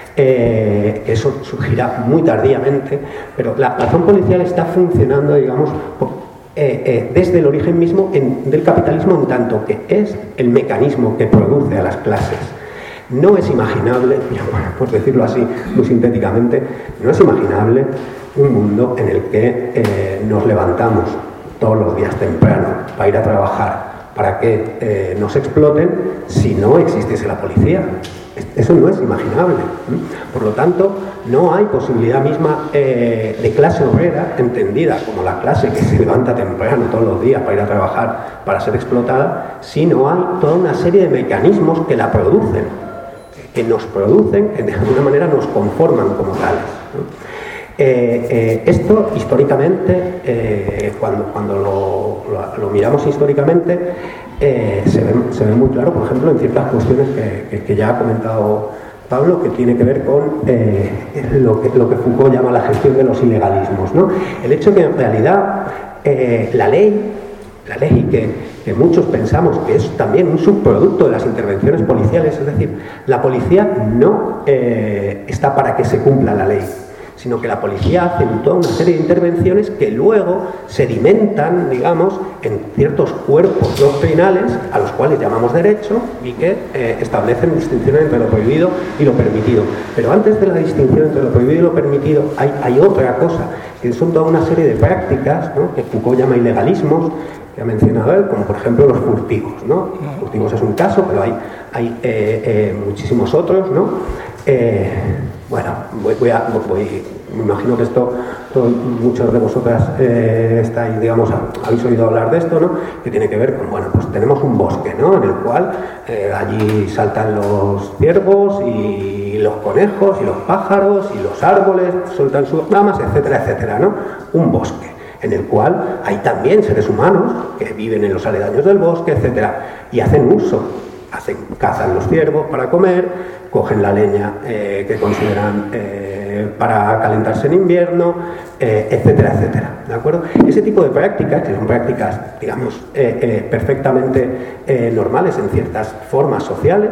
Eso surgirá muy tardíamente, pero la razón policial está funcionando, digamos, desde el origen mismo del capitalismo, en tanto que es el mecanismo que produce a las clases. No es imaginable, por decirlo así muy sintéticamente, no es imaginable un mundo en el que nos levantamos todos los días temprano para ir a trabajar, para que nos exploten, si no existiese la policía. Eso no es imaginable. Por lo tanto, no hay posibilidad misma de clase obrera, entendida como la clase que se levanta temprano todos los días para ir a trabajar, para ser explotada, si no hay toda una serie de mecanismos que la producen, que de alguna manera nos conforman como tales, ¿no? Esto históricamente, cuando lo miramos históricamente, se ve muy claro, por ejemplo, en ciertas cuestiones que ya ha comentado Pablo, que tiene que ver con lo que Foucault llama la gestión de los ilegalismos, ¿no? El hecho que en realidad la ley que muchos pensamos que es también un subproducto de las intervenciones policiales, es decir, la policía no está para que se cumpla la ley, sino que la policía hace toda una serie de intervenciones que luego sedimentan, digamos, en ciertos cuerpos doctrinales a los cuales llamamos derecho y que establecen distinciones entre lo prohibido y lo permitido. Pero antes de la distinción entre lo prohibido y lo permitido hay otra cosa, que son toda una serie de prácticas, ¿no?, que Foucault llama ilegalismos, que ha mencionado él, como por ejemplo los furtivos, ¿no? Los furtivos es un caso, pero hay muchísimos otros, ¿no? Bueno, me imagino que muchos de vosotras estáis, digamos, habéis oído hablar de esto, ¿no? Que tiene que ver con, bueno, pues tenemos un bosque, ¿no?, en el cual allí saltan los ciervos y los conejos y los pájaros y los árboles sueltan sus ramas, etcétera, etcétera, ¿no? Un bosque en el cual hay también seres humanos que viven en los aledaños del bosque, etcétera, y hacen uso. Cazan los ciervos para comer, cogen la leña que consideran para calentarse en invierno, etcétera, etcétera, ¿de acuerdo? Ese tipo de prácticas, que son prácticas, digamos, perfectamente normales en ciertas formas sociales,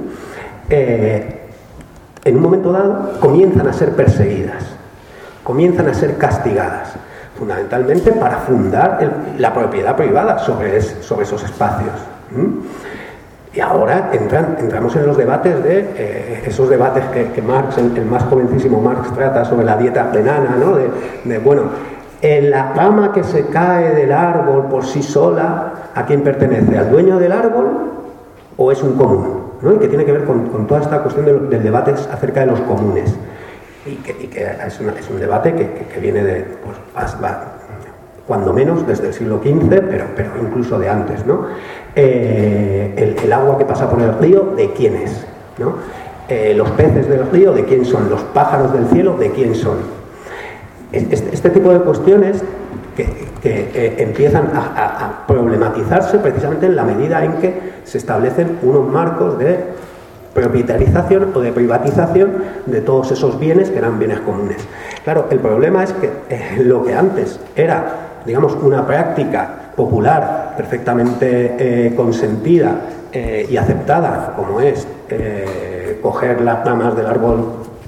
en un momento dado comienzan a ser perseguidas, comienzan a ser castigadas, fundamentalmente para fundar la propiedad privada sobre esos espacios. Y ahora entramos en los debates esos debates que Marx, el más jovencísimo Marx, trata sobre la dieta plenana, ¿no? Bueno, la rama que se cae del árbol por sí sola, ¿a quién pertenece? ¿Al dueño del árbol o es un común? ¿No? Y que tiene que ver con toda esta cuestión del debate acerca de los comunes. Y que es un debate que viene de, pues, cuando menos desde el siglo XV, pero incluso de antes, ¿no? El agua que pasa por el río, ¿de quién es?, ¿no? Los peces del río, ¿de quién son? Los pájaros del cielo, ¿de quién son? Este tipo de cuestiones que empiezan a problematizarse precisamente en la medida en que se establecen unos marcos de propietarización o de privatización de todos esos bienes que eran bienes comunes. Claro, el problema es que lo que antes era, digamos, una práctica popular perfectamente consentida y aceptada, como es coger las ramas del árbol,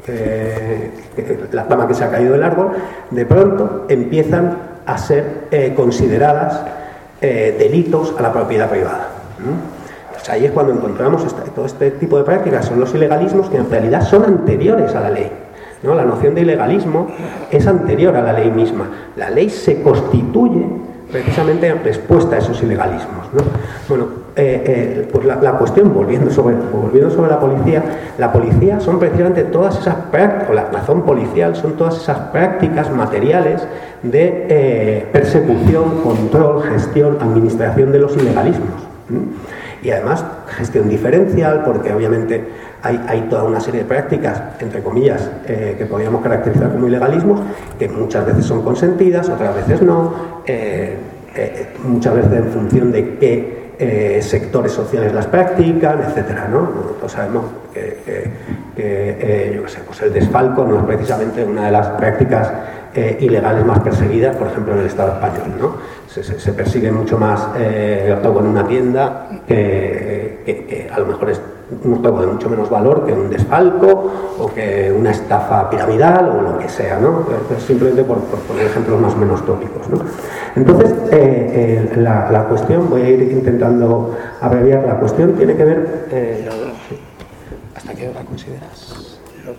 la rama que se ha caído del árbol, de pronto empiezan a ser consideradas delitos a la propiedad privada. Ahí es cuando encontramos todo este tipo de prácticas, son los ilegalismos que en realidad son anteriores a la ley, ¿no? La noción de ilegalismo es anterior a la ley misma. La ley se constituye precisamente en respuesta a esos ilegalismos, ¿no? Bueno, pues la cuestión, volviendo sobre la policía son precisamente todas esas prácticas, o la razón policial son todas esas prácticas materiales de persecución, control, gestión, administración de los ilegalismos. Y además gestión diferencial, porque obviamente hay toda una serie de prácticas, entre comillas, que podríamos caracterizar como ilegalismos, que muchas veces son consentidas, otras veces no, muchas veces en función de qué sectores sociales las practican, etcétera, ¿no? Nosotros sabemos yo qué sé, pues el desfalco no es precisamente una de las prácticas ilegales más perseguidas, por ejemplo, en el Estado español, ¿no? Se persigue mucho más el robo en una tienda que a lo mejor es un robo de mucho menos valor que un desfalco o que una estafa piramidal o lo que sea, ¿no? Simplemente por poner ejemplos más o menos tópicos, ¿no? Entonces, la cuestión, voy a ir intentando abreviar, la cuestión tiene que ver... ¿Hasta qué hora consideras?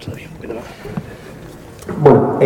Bueno,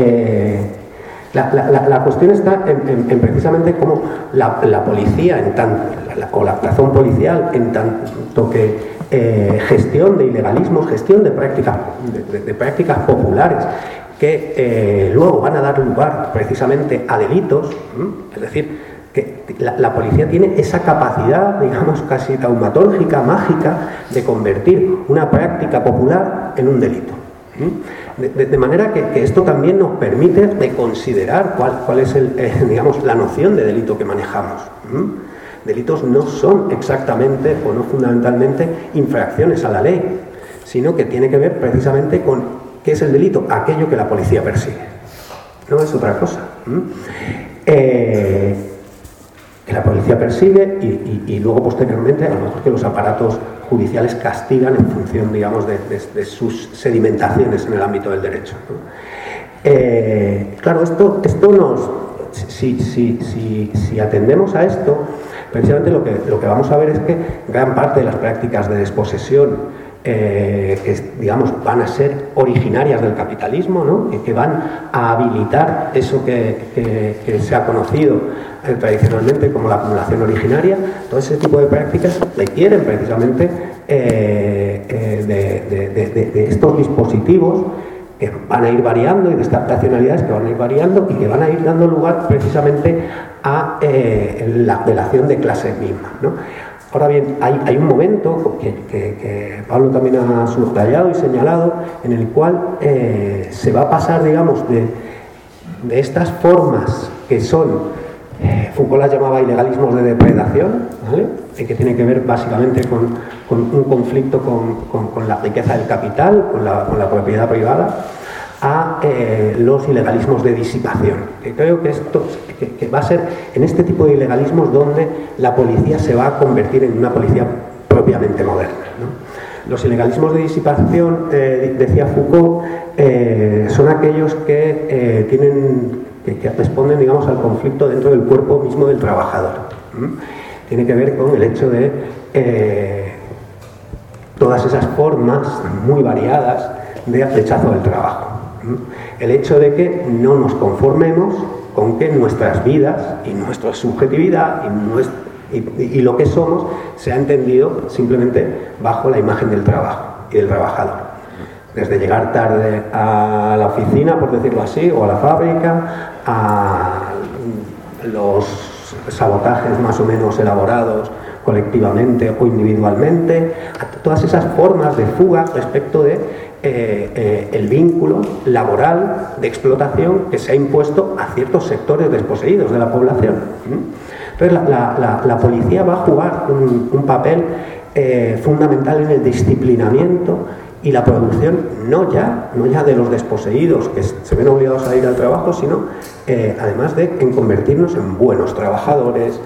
la cuestión está en precisamente cómo la policía, o la razón policial, en tanto que gestión de ilegalismos, gestión de prácticas populares que luego van a dar lugar precisamente a delitos, es decir, que la policía tiene esa capacidad, digamos, casi taumatológica, mágica, de convertir una práctica popular en un delito. De manera que esto también nos permite de considerar cuál es digamos, la noción de delito que manejamos. Delitos no son exactamente o no fundamentalmente infracciones a la ley, sino que tiene que ver precisamente con qué es el delito, aquello que la policía persigue. No es otra cosa. Que la policía persigue y luego posteriormente a lo mejor que los aparatos judiciales castigan en función, digamos, de sus sedimentaciones en el ámbito del derecho, ¿no? Claro, esto nos... Si atendemos a esto, precisamente lo que vamos a ver es que gran parte de las prácticas de desposesión que, digamos, van a ser originarias del capitalismo, ¿no? Que van a habilitar eso que se ha conocido tradicionalmente como la acumulación originaria. Todo ese tipo de prácticas requieren precisamente de estos dispositivos que van a ir variando y de estas racionalidades que van a ir variando y que van a ir dando lugar precisamente a la relación de clase misma, ¿no? Ahora bien, hay un momento que Pablo también ha subrayado y señalado, en el cual se va a pasar, digamos, de estas formas que son, Foucault las llamaba ilegalismos de depredación, ¿vale? Que tiene que ver básicamente con un conflicto con la riqueza del capital, con la propiedad privada, a los ilegalismos de disipación. Que creo que esto que va a ser en este tipo de ilegalismos donde la policía se va a convertir en una policía propiamente moderna, ¿no? Los ilegalismos de disipación, decía Foucault, son aquellos que que responden, digamos, al conflicto dentro del cuerpo mismo del trabajador. Tiene que ver con el hecho de todas esas formas muy variadas de rechazo del trabajo. El hecho de que no nos conformemos con que nuestras vidas y nuestra subjetividad y lo que somos sea entendido simplemente bajo la imagen del trabajo y del trabajador. Desde llegar tarde a la oficina, por decirlo así, o a la fábrica, a los sabotajes más o menos elaborados colectivamente o individualmente, a todas esas formas de fuga respecto de el vínculo laboral de explotación que se ha impuesto a ciertos sectores desposeídos de la población. Entonces la policía va a jugar un papel fundamental en el disciplinamiento y la producción no ya de los desposeídos que se ven obligados a ir al trabajo, sino además en convertirnos en buenos trabajadores.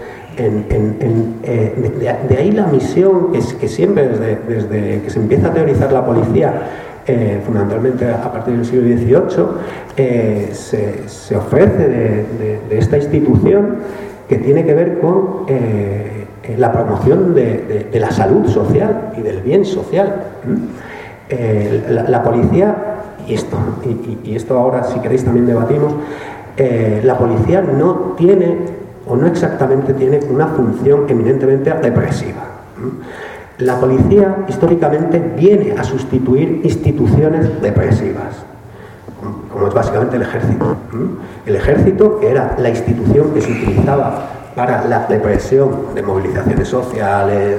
De ahí la misión que siempre desde que se empieza a teorizar la policía, fundamentalmente a partir del siglo XVIII, se ofrece de esta institución que tiene que ver con la promoción de la salud social y del bien social. La policía, y esto ahora si queréis también debatimos, la policía no tiene o no exactamente tiene una función eminentemente represiva. La policía históricamente viene a sustituir instituciones represivas, como es básicamente el ejército. El ejército, que era la institución que se utilizaba para la represión de movilizaciones sociales,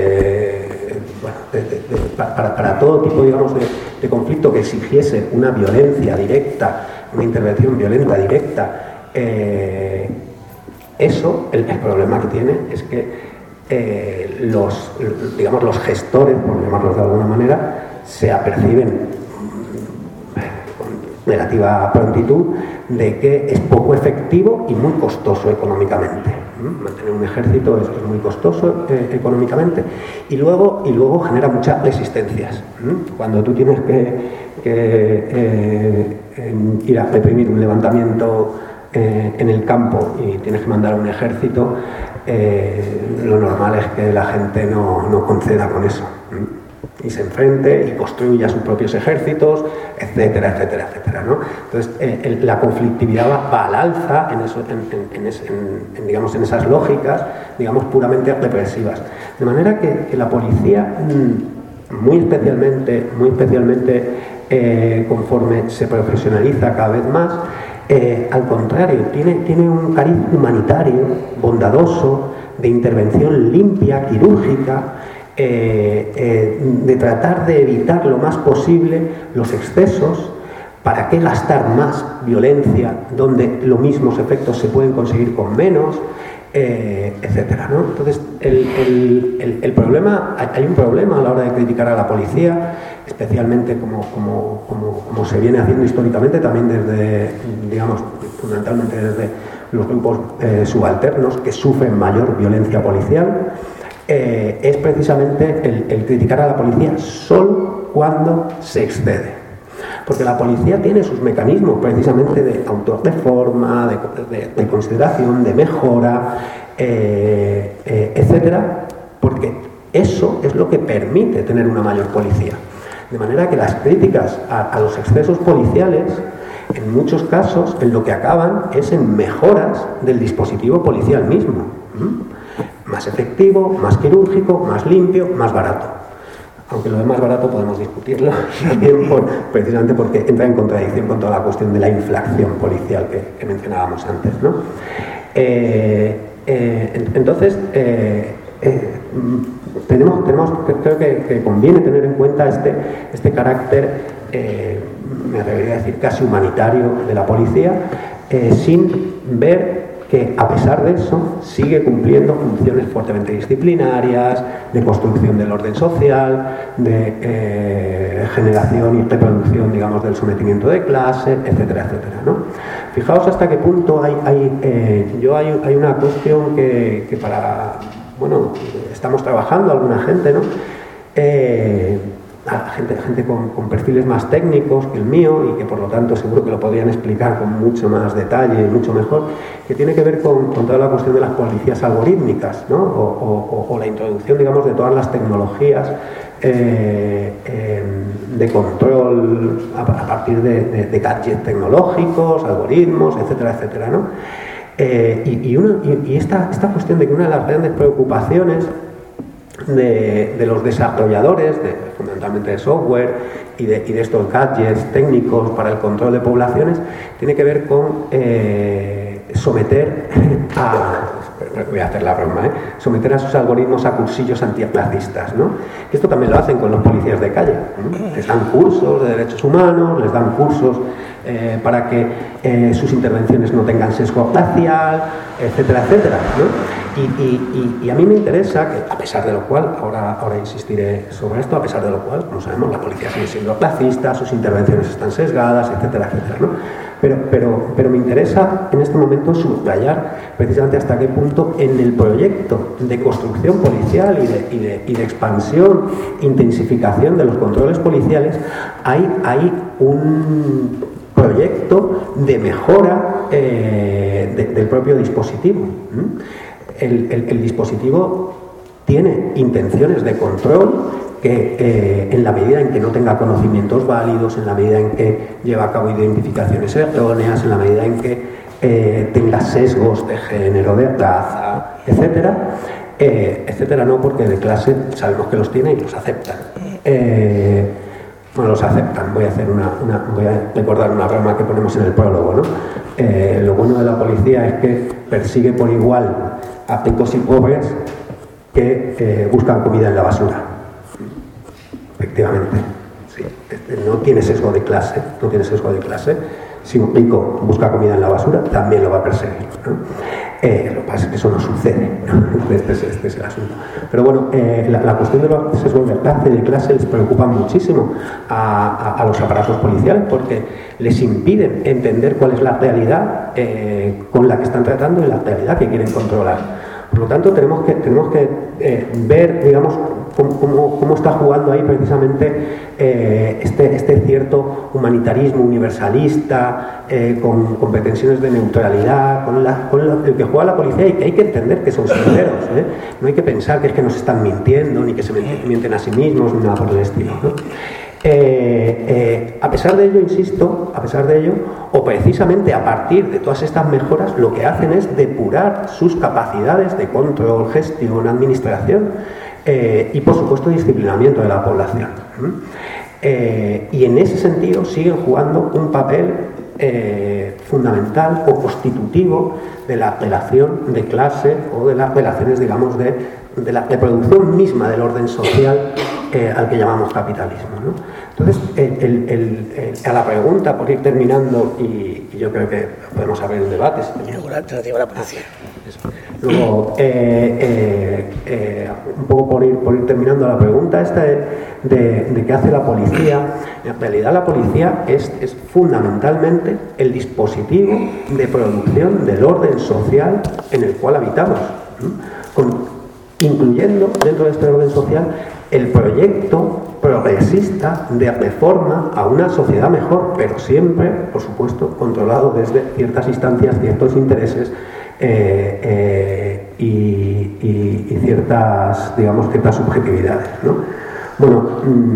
para todo tipo, digamos, de conflicto que exigiese una violencia directa, una intervención violenta directa. El problema que tiene es que los gestores, por llamarlos de alguna manera, se aperciben con relativa prontitud de que es poco efectivo y muy costoso económicamente. Mantener un ejército es muy costoso económicamente y luego genera muchas resistencias. Cuando tú tienes que ir a reprimir un levantamiento en el campo y tienes que mandar a un ejército, lo normal es que la gente no conceda con eso y se enfrente y construya sus propios ejércitos, etcétera, etcétera, etcétera, ¿no? Entonces, la conflictividad va al alza en esas lógicas, digamos, puramente represivas. De manera que la policía, muy especialmente conforme se profesionaliza cada vez más, al contrario, tiene un cariz humanitario, bondadoso, de intervención limpia, quirúrgica, de tratar de evitar lo más posible los excesos. ¿Para qué gastar más violencia donde los mismos efectos se pueden conseguir con menos? Etcétera, ¿no? Entonces, el problema, hay un problema a la hora de criticar a la policía, especialmente como se viene haciendo históricamente, también desde, digamos, fundamentalmente desde los grupos subalternos que sufren mayor violencia policial. Es precisamente el criticar a la policía solo cuando se excede. Porque la policía tiene sus mecanismos precisamente de autorreforma, de consideración, de mejora, etcétera, porque eso es lo que permite tener una mayor policía. De manera que las críticas a los excesos policiales, en muchos casos, en lo que acaban es en mejoras del dispositivo policial mismo. Más efectivo, más quirúrgico, más limpio, más barato. Aunque lo de más barato podemos discutirlo también precisamente porque entra en contradicción con toda la cuestión de la inflación policial que mencionábamos antes, ¿no? Entonces, creo que conviene tener en cuenta este carácter, me atrevería a decir, casi humanitario de la policía, sin ver que a pesar de eso sigue cumpliendo funciones fuertemente disciplinarias, de construcción del orden social, de generación y reproducción, digamos, del sometimiento de clase, etcétera, etcétera, ¿no? Fijaos hasta qué punto hay una cuestión que estamos trabajando alguna gente, ¿no? Gente con perfiles más técnicos que el mío y que por lo tanto seguro que lo podrían explicar con mucho más detalle y mucho mejor, que tiene que ver con toda la cuestión de las policías algorítmicas, ¿no? o la introducción, digamos, de todas las tecnologías de control a partir de gadgets tecnológicos, algoritmos, etcétera, etcétera, ¿no? Y esta cuestión de que una de las grandes preocupaciones de los desarrolladores, fundamentalmente de software y de estos gadgets técnicos para el control de poblaciones, tiene que ver con someter a sus algoritmos a cursillos antirracistas, ¿no? Esto también lo hacen con los policías de calle, ¿no? Les dan cursos de derechos humanos, les dan cursos para que sus intervenciones no tengan sesgo racial, etcétera, etcétera, ¿no? Y a mí me interesa que, a pesar de lo cual, ahora insistiré sobre esto, a pesar de lo cual, como sabemos, la policía sigue siendo racista, sus intervenciones están sesgadas, etcétera, etcétera, ¿no? Pero me interesa en este momento subrayar precisamente hasta qué punto en el proyecto de construcción policial y de expansión, intensificación de los controles policiales, hay un proyecto de mejora del propio dispositivo. El dispositivo tiene intenciones de control que en la medida en que no tenga conocimientos válidos, en la medida en que lleva a cabo identificaciones erróneas, en la medida en que tenga sesgos de género, de raza, etcétera, no, porque de clase sabemos que los tiene y los aceptan. Los aceptan. Voy a recordar una broma que ponemos en el prólogo, ¿no? Lo bueno de la policía es que persigue por igual a ricos y pobres que buscan comida en la basura. Efectivamente, sí. No tiene sesgo de clase. Si un rico busca comida en la basura, también lo va a perseguir, ¿no? Lo que pasa es que eso no sucede, ¿no? Este es el asunto. Pero bueno, la cuestión de los sesgos de clase les preocupa muchísimo a los aparatos policiales, porque les impiden entender cuál es la realidad con la que están tratando y la realidad que quieren controlar. Por lo tanto, tenemos que ver, digamos, cómo está jugando ahí precisamente este cierto humanitarismo universalista, con pretensiones de neutralidad, con el que juega la policía, y que hay que entender que son sinceros, ¿eh? No hay que pensar que es que nos están mintiendo, ni que se mienten a sí mismos, ni nada por el estilo, ¿no? A pesar de ello, insisto, o precisamente a partir de todas estas mejoras, lo que hacen es depurar sus capacidades de control, gestión, administración y, por supuesto, disciplinamiento de la población. Y en ese sentido siguen jugando un papel fundamental o constitutivo de la relación de clase o de las relaciones, digamos, de la reproducción misma del orden social al que llamamos capitalismo, ¿no? Entonces, a la pregunta, por ir terminando, y yo creo que podemos abrir un debate. Luego, un poco por ir terminando, a la pregunta esta de qué hace la policía. En realidad, la policía es fundamentalmente el dispositivo de producción del orden social en el cual habitamos, ¿no? Incluyendo dentro de este orden social el proyecto progresista de reforma a una sociedad mejor, pero siempre, por supuesto, controlado desde ciertas instancias, ciertos intereses y ciertas subjetividades, ¿no? Bueno,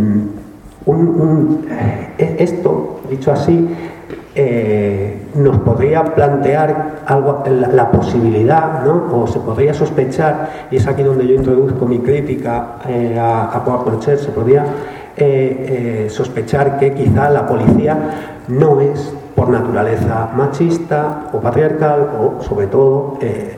esto, dicho así, nos podría plantear algo, la posibilidad, ¿no? O se podría sospechar, y es aquí donde yo introduzco mi crítica a Pau Porcher, se podría sospechar que quizá la policía no es por naturaleza machista o patriarcal, o sobre todo,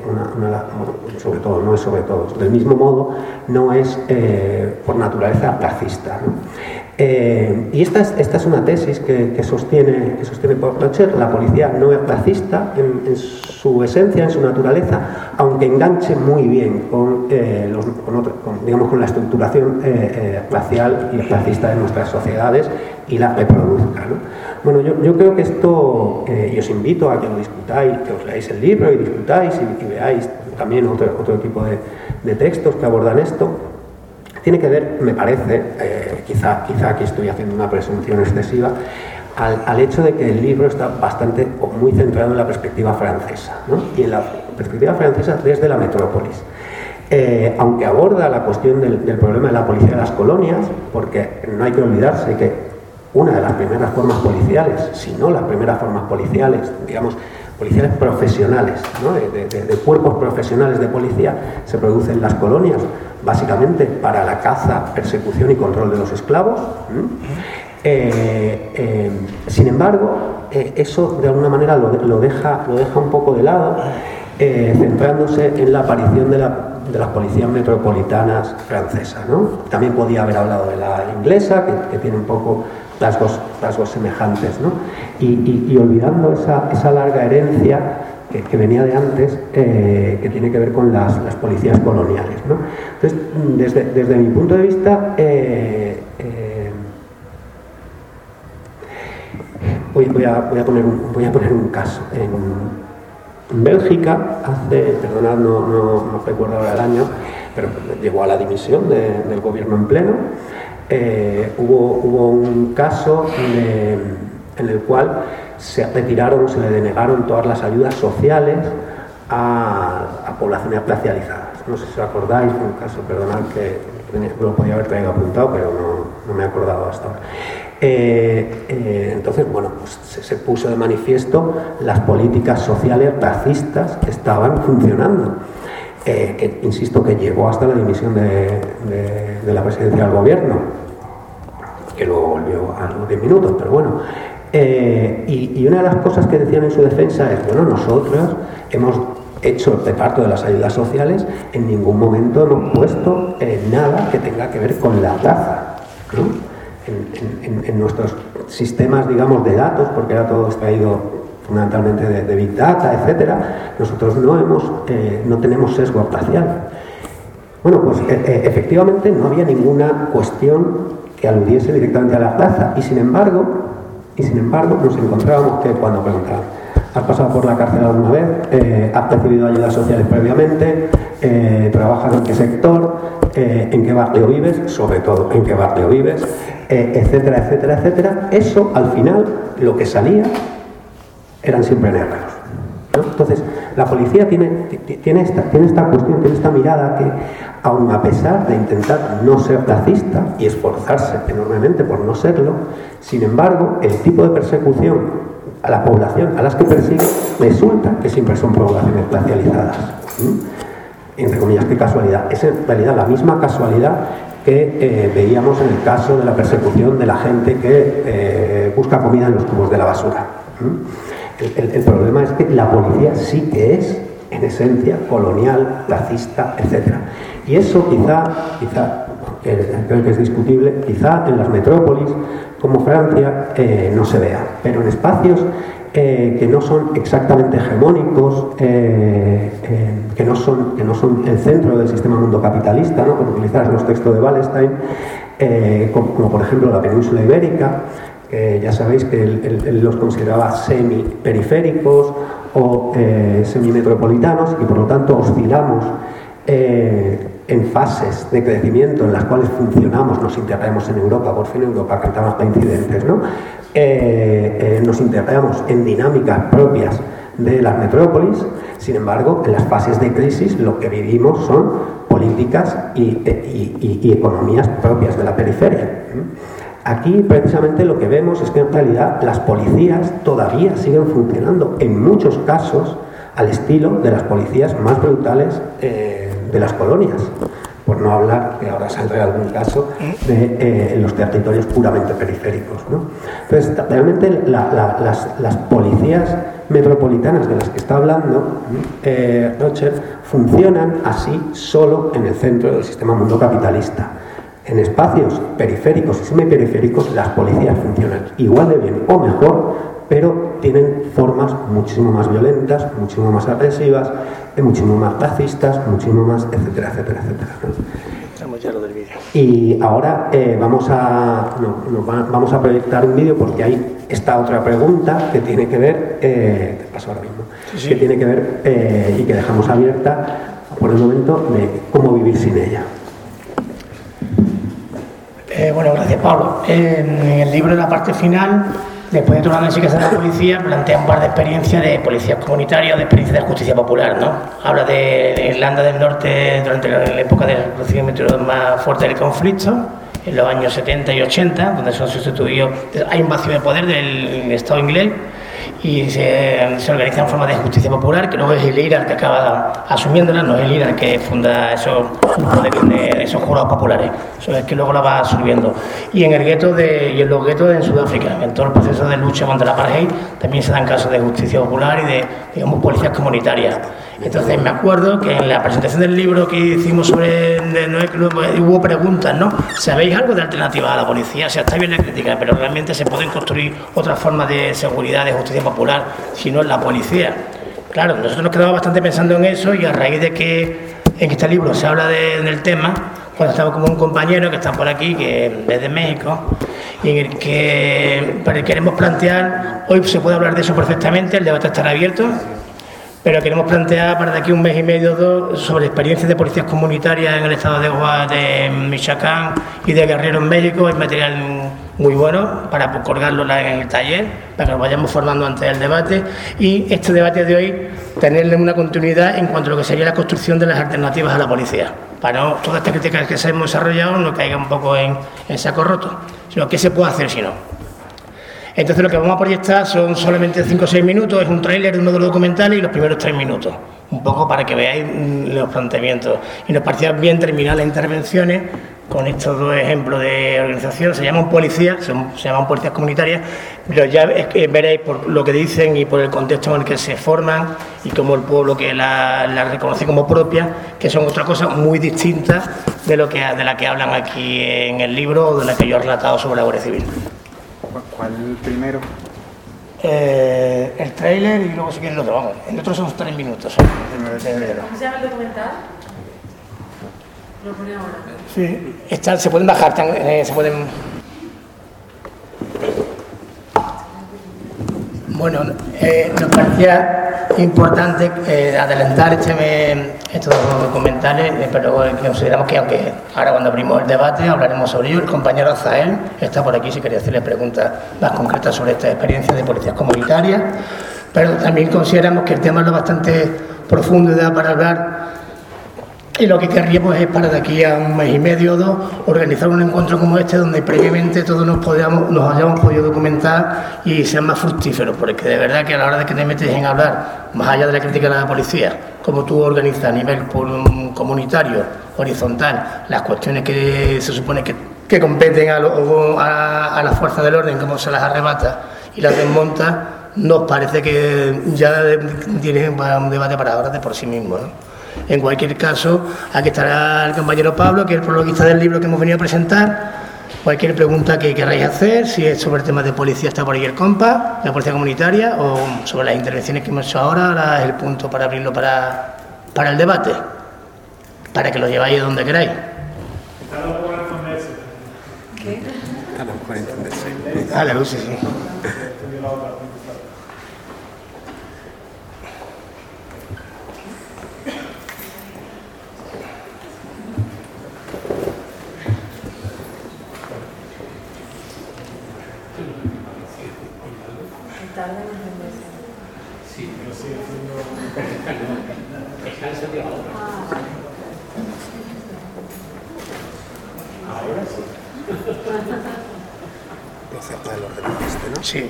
del mismo modo, no es por naturaleza racista, ¿no? Y esta es una tesis que sostiene Pau Porcher. La policía no es racista en su esencia, en su naturaleza, aunque enganche muy bien con la estructuración racial y racista de nuestras sociedades y la reproduzca, ¿no? Bueno, yo creo que esto, y os invito a que lo discutáis, que os leáis el libro y discutáis y veáis también otro tipo de textos que abordan esto. Tiene que ver, me parece, quizá aquí estoy haciendo una presunción excesiva, al hecho de que el libro está bastante o muy centrado en la perspectiva francesa, ¿no? Y en la perspectiva francesa desde la metrópolis. Aunque aborda la cuestión del problema de la policía de las colonias, porque no hay que olvidarse que una de las primeras formas policiales, si no las primeras formas policiales, digamos, policiales profesionales, ¿no? de cuerpos profesionales de policía, se producen en las colonias, básicamente para la caza, persecución y control de los esclavos. Sin embargo, eso de alguna manera lo deja un poco de lado, centrándose en la aparición de las policías metropolitanas francesas, ¿no? También podía haber hablado de la inglesa, que tiene un poco rasgos semejantes, ¿no? Y olvidando esa larga herencia que venía de antes, que tiene que ver con las policías coloniales, ¿no? Entonces, desde mi punto de vista, voy a poner un caso. En Bélgica, perdonad, no recuerdo ahora el año, pero llegó a la dimisión del gobierno en pleno. Hubo un caso en el cual se le denegaron todas las ayudas sociales a poblaciones racializadas. No sé si os acordáis, fue un caso, perdonad, que lo podía haber traído apuntado, pero no me he acordado hasta ahora. Entonces, bueno, pues se puso de manifiesto las políticas sociales racistas que estaban funcionando. Que insisto que llegó hasta la dimisión de la presidencia del gobierno, que luego volvió a los 10 minutos, pero bueno. Y una de las cosas que decían en su defensa es, bueno, nosotros hemos hecho el reparto de las ayudas sociales, en ningún momento hemos puesto nada que tenga que ver con la raza, ¿no? En nuestros sistemas, digamos, de datos, porque era todo extraído fundamentalmente de Big Data, etcétera, nosotros no tenemos sesgo racial. Bueno, pues efectivamente no había ninguna cuestión que aludiese directamente a la raza, y sin embargo nos encontrábamos que cuando preguntaban: ¿has pasado por la cárcel alguna vez? ¿Has recibido ayudas sociales previamente? ¿Trabajas en qué sector? ¿En qué barrio vives? Sobre todo, ¿en qué barrio vives? Etcétera, etcétera, etcétera. Eso, al final, lo que salía eran siempre negros, ¿no? Entonces, la policía tiene esta cuestión, tiene esta mirada que, aun a pesar de intentar no ser racista y esforzarse enormemente por no serlo, sin embargo, el tipo de persecución a la población a las que persigue resulta que siempre son poblaciones racializadas. Entre comillas, qué casualidad. Es en realidad la misma casualidad que veíamos en el caso de la persecución de la gente que busca comida en los tubos de la basura. El problema es que la policía sí que es, en esencia, colonial, racista, etc. Y eso quizá creo que es discutible, quizá en las metrópolis como Francia no se vea, pero en espacios que no son exactamente hegemónicos, que no son el centro del sistema mundo capitalista, ¿no? Por utilizar los textos de Wallenstein, como por ejemplo la península ibérica. Ya sabéis que él los consideraba semi-periféricos o semi-metropolitanos, y por lo tanto oscilamos en fases de crecimiento en las cuales funcionamos, nos integramos en Europa, por fin Europa canta más reincidentes, ¿no? Nos integramos en dinámicas propias de las metrópolis. Sin embargo, en las fases de crisis lo que vivimos son políticas y economías propias de la periferia. Aquí precisamente lo que vemos es que en realidad las policías todavía siguen funcionando en muchos casos al estilo de las policías más brutales de las colonias, por no hablar, que ahora saldrá algún caso, de los territorios puramente periféricos, ¿no? Entonces, realmente las policías metropolitanas de las que está hablando Rocher funcionan así solo en el centro del sistema mundo capitalista. En espacios periféricos y semiperiféricos las policías funcionan igual de bien o mejor, pero tienen formas muchísimo más violentas, muchísimo más agresivas, muchísimo más racistas, muchísimo más, etcétera, etcétera, etcétera, ¿no? Estamos ya lo del vídeo. Y ahora vamos a proyectar un vídeo, porque hay esta otra pregunta que tiene que ver, te paso ahora mismo, sí. Que tiene que ver y que dejamos abierta por el momento, de cómo vivir sin ella. Bueno, gracias, Pablo. En el libro, en la parte final, después de todo el análisis que hace la policía, plantea un par de experiencias de policías comunitarias, de experiencias de justicia popular, ¿no? Habla de Irlanda del Norte durante la época del procedimiento más fuerte del conflicto, en los años 70 y 80, donde son sustituidos, hay un vacío de poder del Estado inglés, y se organiza en forma de justicia popular, que no es el IRA el que acaba asumiéndola, no es el IRA el que funda esos jurados populares, eso es que luego la va subiendo. Y en en los guetos en Sudáfrica, en todo el proceso de lucha contra la apartheid, también se dan casos de justicia popular y de, digamos, policías comunitarias. Entonces me acuerdo que en la presentación del libro que hicimos hubo preguntas, ¿no? ¿Sabéis algo de alternativas a la policía? O sea, está bien la crítica, pero realmente se pueden construir otras formas de seguridad, de justicia popular, si no es la policía. Claro, nosotros nos quedamos bastante pensando en eso, y a raíz de que en este libro se habla del tema, cuando estamos con un compañero que está por aquí, que es de México, y en el que queremos plantear, hoy se puede hablar de eso perfectamente, el debate estará abierto, pero queremos plantear para de aquí un mes y medio o dos sobre experiencias de policías comunitarias en el estado de Michoacán y de Guerrero en México. Hay material muy bueno para colgarlo en el taller, para que nos vayamos formando antes del debate, y este debate de hoy tenerle una continuidad en cuanto a lo que sería la construcción de las alternativas a la policía, para no todas estas críticas que se hemos desarrollado no caiga un poco en saco roto, sino qué se puede hacer si no. Entonces lo que vamos a proyectar son solamente 5 o 6 minutos, es un tráiler de uno de los documentales y los primeros 3 minutos, un poco para que veáis los planteamientos. Y nos parecía bien terminar las intervenciones con estos dos ejemplos de organización. Se llaman policías, se llaman policías comunitarias, pero ya veréis por lo que dicen y por el contexto en el que se forman y como el pueblo que la reconoce como propia, que son otra cosa muy distintas de la que hablan aquí en el libro o de la que yo he relatado sobre la Guardia Civil. ¿Cuál primero? el tráiler y luego si quieres el otro. Vamos, el otro son 3 minutos. ¿Cómo se llama el documental? Lo pone ahora. Sí, se pueden bajar, se pueden... Bueno, nos parecía importante adelantar estos documentales, pero consideramos que aunque ahora cuando abrimos el debate hablaremos sobre ello. El compañero Azael está por aquí si quería hacerle preguntas más concretas sobre esta experiencia de policías comunitarias, pero también consideramos que el tema es lo bastante profundo y da para hablar. Y lo que querríamos es para de aquí a 1 mes y medio o 2 organizar un encuentro como este donde previamente todos nos hayamos podido documentar y sean más fructíferos, porque de verdad que a la hora de que te metes en hablar, más allá de la crítica de la policía, como tú organizas a nivel comunitario, horizontal, las cuestiones que se supone que competen a la fuerza del orden, cómo se las arrebata y las desmonta, nos parece que ya tiene un debate para ahora de por sí mismo, ¿no? En cualquier caso, aquí estará el compañero Pablo, que es el prologuista del libro que hemos venido a presentar. Cualquier pregunta que queráis hacer, si es sobre el tema de policía, está por ahí el compa, la policía comunitaria, o sobre las intervenciones que hemos hecho ahora es el punto para abrirlo para el debate, para que lo lleváis a donde queráis. ¿Qué? Ah, la luz, sí. Sí, pero sigue siendo... Ahora sí. Acepta el orden este, ¿no? Sí.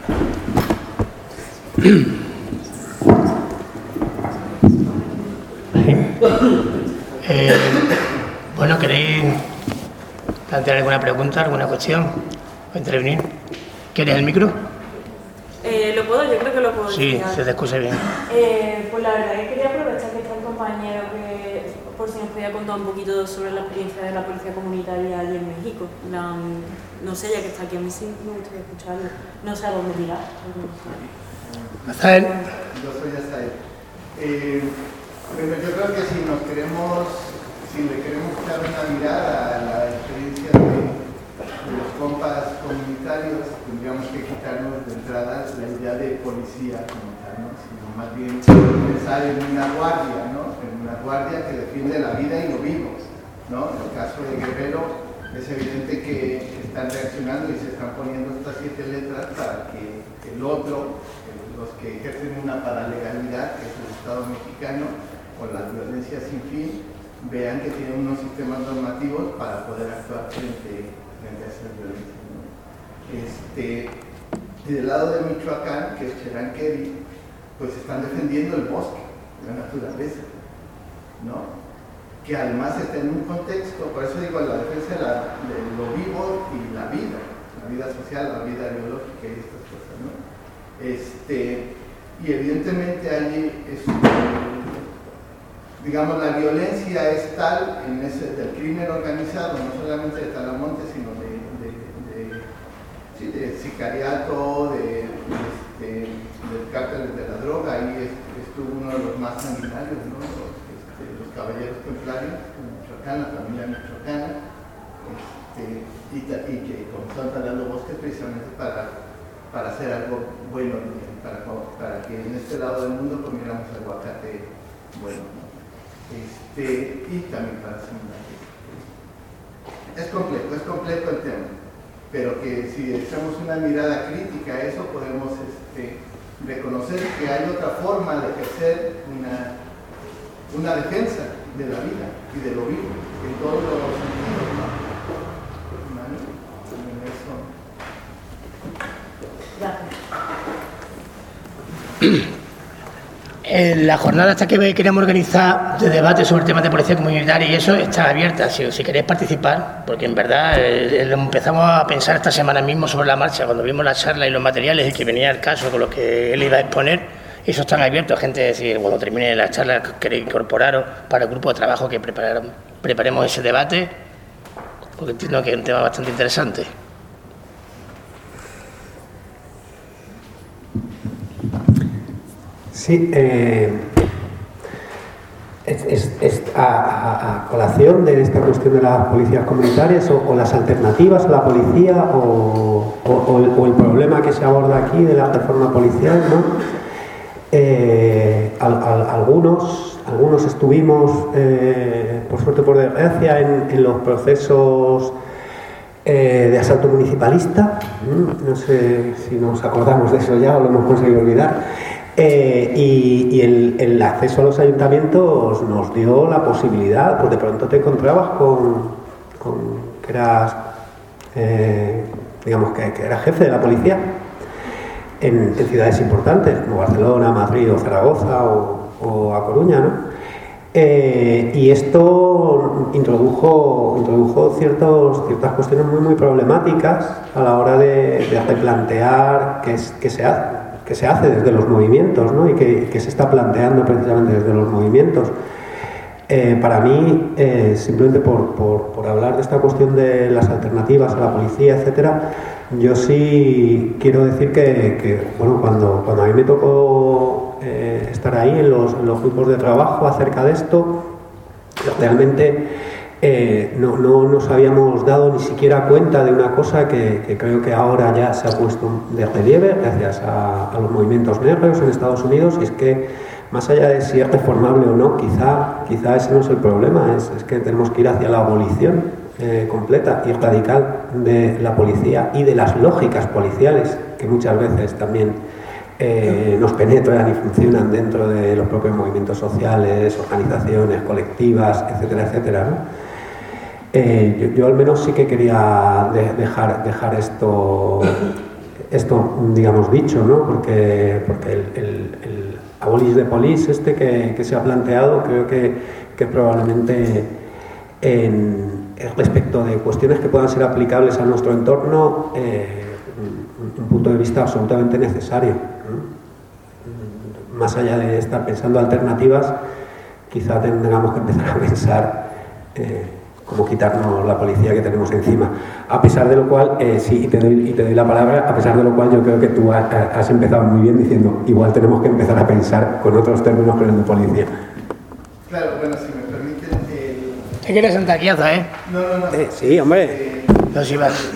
Bueno, ¿queréis plantear alguna pregunta, alguna cuestión o intervenir? ¿Quieres el micro? ¿Lo puedo? Yo creo que lo puedo. Sí, se te escucha bien. Pues la verdad es que quería aprovechar que está el compañero que por si nos podía contar un poquito sobre la experiencia de la policía comunitaria allí en México. No sé, ya que está aquí, a mí sí me gustaría escucharlo. No sé a dónde mirar. Azael. Yo soy Azael. Bueno, yo creo que si le queremos dar una mirada a la experiencia de los compas comunitarios, tendríamos que quitarnos de entrada la idea de policía como tal, ¿no? Sino más bien pensar en una guardia, ¿no? En una guardia que defiende la vida y lo vivo, ¿no? En el caso de Guerrero es evidente que están reaccionando y se están poniendo estas 7 letras para que el otro, los que ejercen una paralegalidad, que es el Estado mexicano, con la violencia sin fin, vean que tienen unos sistemas normativos para poder actuar frente a esa violencia, ¿no? Y del lado de Michoacán, que es Cheranqueri, pues están defendiendo el bosque, la naturaleza, ¿no? Que además está en un contexto, por eso digo, la defensa de lo vivo y la vida social, la vida biológica y estas cosas, ¿no? Y evidentemente allí digamos, la violencia es tal del crimen organizado, no solamente de Talamonte, sino de sicariato, del cártel de la droga. Ahí estuvo uno de los más sanguinarios, ¿no? Los caballeros templarios en Michoacán, la familia michoacana, y que comenzaron talando bosques precisamente para hacer algo bueno, para que en este lado del mundo comiéramos aguacate bueno, ¿no? Y también para sembrar. Es complejo el tema, pero que si echamos una mirada crítica a eso, podemos reconocer que hay otra forma de ejercer una defensa de la vida y de lo vivo, en todos los sentidos, ¿no? Gracias. La jornada esta que queríamos organizar de debate sobre temas de policía comunitaria y eso está abierta, si queréis participar, porque en verdad empezamos a pensar esta semana mismo sobre la marcha, cuando vimos la charla y los materiales y que venía el caso con los que él iba a exponer, eso están abiertos, gente, si cuando termine la charla queréis incorporaros para el grupo de trabajo que preparemos ese debate, porque entiendo que es un tema bastante interesante. Sí, a colación de esta cuestión de las policías comunitarias o las alternativas a la policía o el problema que se aborda aquí de la reforma policial, ¿no? Algunos estuvimos, por suerte o por desgracia, en los procesos de asalto municipalista. No sé si nos acordamos de eso ya o lo hemos conseguido olvidar. Y el acceso a los ayuntamientos nos dio la posibilidad, pues de pronto te encontrabas con que eras, digamos que eras jefe de la policía en ciudades importantes como Barcelona, Madrid o Zaragoza o A Coruña, ¿no? Y esto introdujo ciertas cuestiones muy problemáticas a la hora de plantear qué se hace desde los movimientos, ¿no? Y que se está planteando precisamente desde los movimientos. Para mí, simplemente por hablar de esta cuestión de las alternativas a la policía, etcétera, yo sí quiero decir que bueno, cuando a mí me tocó estar ahí en los grupos de trabajo acerca de esto, realmente no nos habíamos dado ni siquiera cuenta de una cosa que creo que ahora ya se ha puesto de relieve gracias a los movimientos negros en Estados Unidos, y es que más allá de si es reformable o no, quizá ese no es el problema, es que tenemos que ir hacia la abolición completa y radical de la policía y de las lógicas policiales que muchas veces también nos penetran y funcionan dentro de los propios movimientos sociales, organizaciones, colectivas, etcétera, etcétera, ¿no? Yo al menos sí que quería dejar esto digamos dicho, ¿no? Porque el abolish the police que se ha planteado, creo que probablemente respecto de cuestiones que puedan ser aplicables a nuestro entorno, un punto de vista absolutamente necesario, ¿no? Más allá de estar pensando alternativas, quizá tengamos que empezar a pensar cómo quitarnos la policía que tenemos encima. A pesar de lo cual, sí, y te doy la palabra, a pesar de lo cual yo creo que tú has empezado muy bien diciendo, igual tenemos que empezar a pensar con otros términos que los de policía. Claro, bueno, si me permiten... ¿Qué quieres sentar aquí, eh? No. Sí, hombre. No, sí, vas.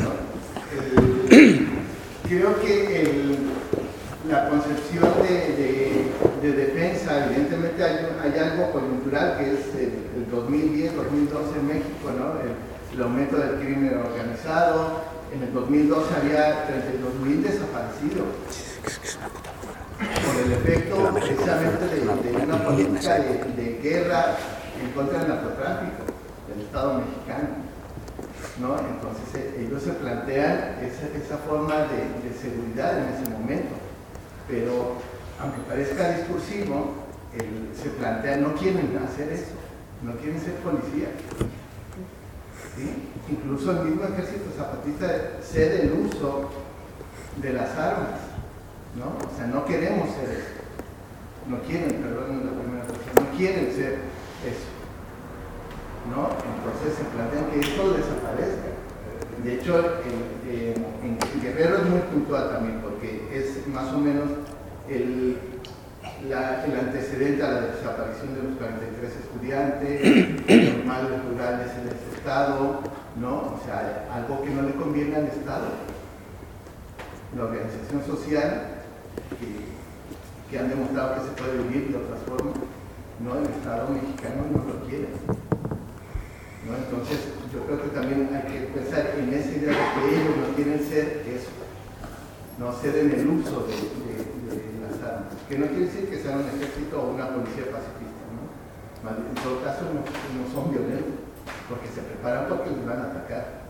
Creo que la concepción de defensa, evidentemente hay algo coyuntural que es el 2010-2012 en México, ¿no? El aumento del crimen organizado. En el 2012 había 32.000 desaparecidos por el efecto precisamente de una política de guerra en contra del narcotráfico del Estado mexicano, ¿no? Entonces ellos se plantean esa forma de seguridad en ese momento, pero aunque parezca discursivo, se plantean, no quieren hacer eso, no quieren ser policías, ¿sí? Incluso el mismo ejército zapatista cede el uso de las armas, ¿no? O sea, no queremos ser eso, no quieren, perdón la primera persona, no quieren ser eso, ¿no? Entonces se plantean que esto desaparezca. De hecho, en Guerrero es muy puntual también, porque es más o menos el antecedente a la desaparición de los 43 estudiantes, normales rurales en ese estado, ¿no? O sea, algo que no le conviene al Estado. La organización social, que han demostrado que se puede vivir de otras formas, ¿no? El Estado mexicano no lo quiere, ¿no? Entonces, yo creo que también hay que pensar en esa idea de que ellos no quieren ser eso, no ser en el uso de las armas, que no quiere decir que sean un ejército o una policía pacifista, ¿no? En todo caso no son violentos, porque se preparan porque les van a atacar,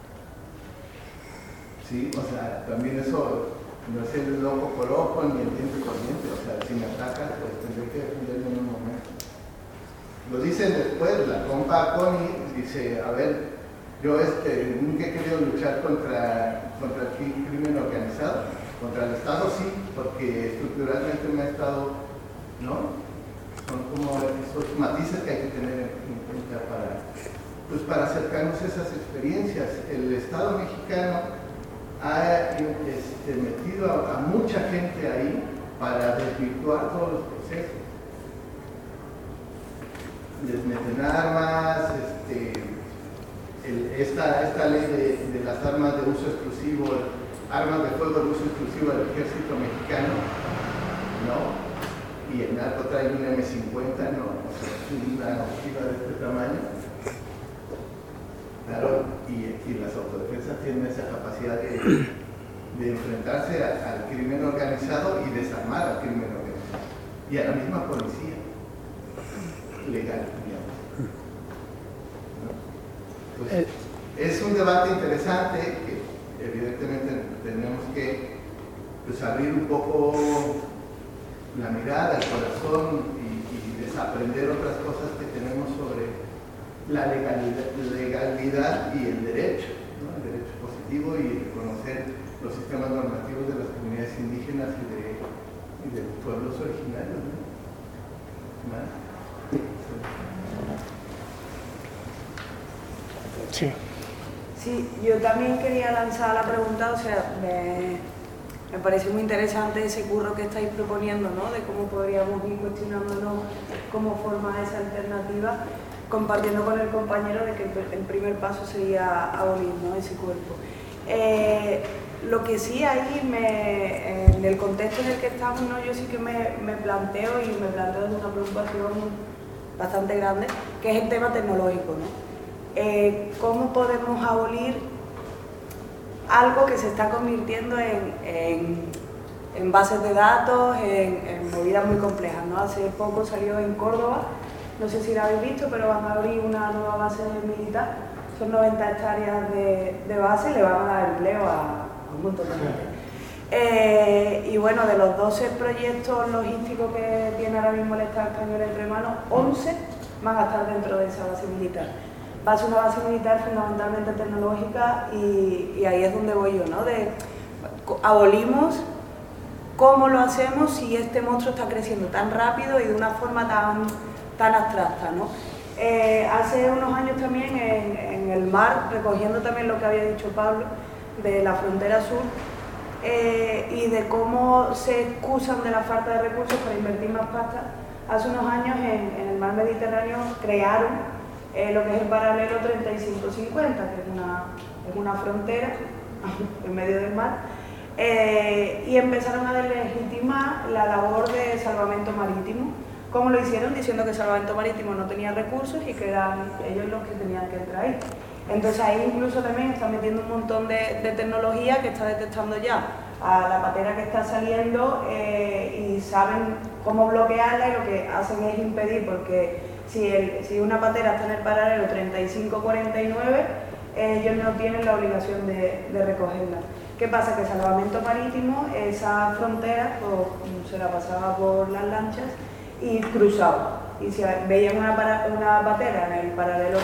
¿sí? O sea, también eso no es el loco por ojo ni el diente por diente, o sea, si me atacan pues tendré que defenderme en un momento. Lo dicen después, la compa Connie dice, a ver, yo nunca he querido luchar contra el crimen organizado, contra el Estado sí, porque estructuralmente me ha estado, ¿no? Son como esos matices que hay que tener en cuenta para acercarnos a esas experiencias. El Estado mexicano ha metido a mucha gente ahí para desvirtuar todos los procesos. Desmeten armas, esta ley de las armas de uso exclusivo, armas de fuego de uso exclusivo del ejército mexicano, ¿no? Y el narco trae un M50, no, o sea, una ojiva de este tamaño. Claro, y las autodefensas tienen esa capacidad de enfrentarse al crimen organizado y desarmar al crimen organizado. Y a la misma policía legal, digamos. ¿No? Pues, es un debate interesante que evidentemente tenemos que pues, abrir un poco la mirada, el corazón y desaprender otras cosas que tenemos sobre la legalidad y el derecho, ¿no? El derecho positivo y reconocer los sistemas normativos de las comunidades indígenas y de los pueblos originarios, ¿no? ¿No? Sí. Sí, yo también quería lanzar la pregunta, o sea, me parece muy interesante ese curro que estáis proponiendo, ¿no? De cómo podríamos ir cuestionándonos cómo formar esa alternativa, compartiendo con el compañero de que el primer paso sería abolir, ¿no? Ese cuerpo. Lo que sí ahí, en el contexto en el que estamos, ¿no? Yo sí que me planteo desde una preocupación bastante grande, que es el tema tecnológico, ¿no? ¿Cómo podemos abolir algo que se está convirtiendo en bases de datos, en movidas muy complejas, ¿no? Hace poco salió en Córdoba, no sé si la habéis visto, pero van a abrir una nueva base militar, son 90 hectáreas de base y le van a dar empleo a un montón de gente. Y bueno, de los 12 proyectos logísticos que tiene ahora mismo el Estado español entre manos, 11 van a estar dentro de esa base militar. Va a ser una base militar fundamentalmente tecnológica y ahí es donde voy yo, ¿no? Abolimos, ¿cómo lo hacemos si este monstruo está creciendo tan rápido y de una forma tan abstracta, ¿no? Hace unos años también en el mar, recogiendo también lo que había dicho Pablo, de la frontera sur, y de cómo se excusan de la falta de recursos para invertir más pasta, hace unos años en el mar Mediterráneo crearon lo que es el paralelo 3550, que es una frontera en medio del mar, y empezaron a deslegitimar la labor de salvamento marítimo. ¿Cómo lo hicieron? Diciendo que el salvamento marítimo no tenía recursos y que eran ellos los que tenían que entrar ahí. Entonces ahí incluso también están metiendo un montón de tecnología que está detectando ya a la patera que está saliendo y saben cómo bloquearla, y lo que hacen es impedir, porque si una patera está en el paralelo 3549, ellos no tienen la obligación de recogerla. ¿Qué pasa? Que salvamento marítimo, esa frontera pues, se la pasaba por las lanchas y cruzaba. Y si veían una patera en el paralelo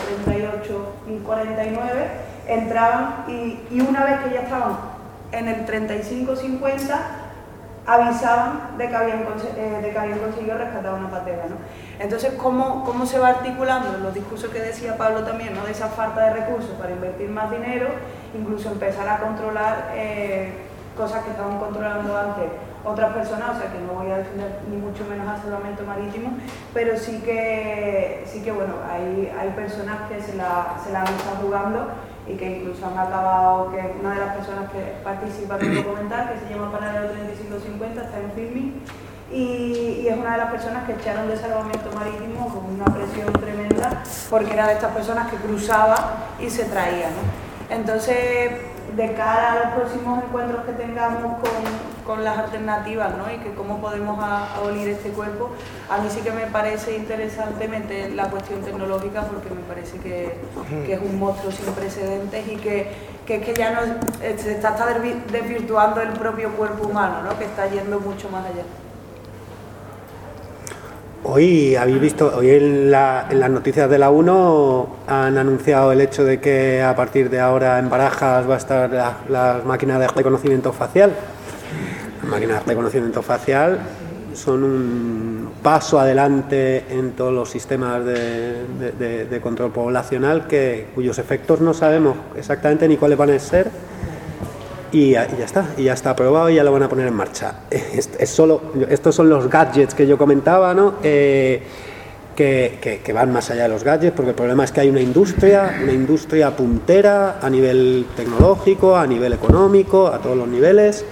3849, entraban y una vez que ya estaban en el 3550, avisaban de que habían conseguido rescatar una patera, ¿no? Entonces, ¿cómo se va articulando los discursos que decía Pablo también, ¿no? De esa falta de recursos para invertir más dinero, incluso empezar a controlar cosas que estaban controlando antes otras personas? O sea, que no voy a defender ni mucho menos al salvamento marítimo, pero sí que bueno, hay personas que se la han estado jugando y que incluso han acabado, que una de las personas que participa en el documental, que se llama Paralelo 3550, está en filming, y es una de las personas que echaron de salvamento marítimo con una presión tremenda, porque era de estas personas que cruzaba y se traía, ¿no? Entonces, de cara a los próximos encuentros que tengamos con las alternativas, ¿no? Y que cómo podemos abolir este cuerpo, a mí sí que me parece interesante meter la cuestión tecnológica, porque me parece que es un monstruo sin precedentes y que ya no se está desvirtuando el propio cuerpo humano, ¿no? Que está yendo mucho más allá. Hoy habéis visto, hoy en las noticias de la 1 han anunciado el hecho de que a partir de ahora en Barajas va a estar las máquinas de reconocimiento facial. Las máquinas de reconocimiento facial son un paso adelante en todos los sistemas de control poblacional cuyos efectos no sabemos exactamente ni cuáles van a ser, y ya está aprobado y ya lo van a poner en marcha. Estos son los gadgets que yo comentaba, ¿no? Que van más allá de los gadgets, porque el problema es que hay una industria puntera a nivel tecnológico, a nivel económico, a todos los niveles,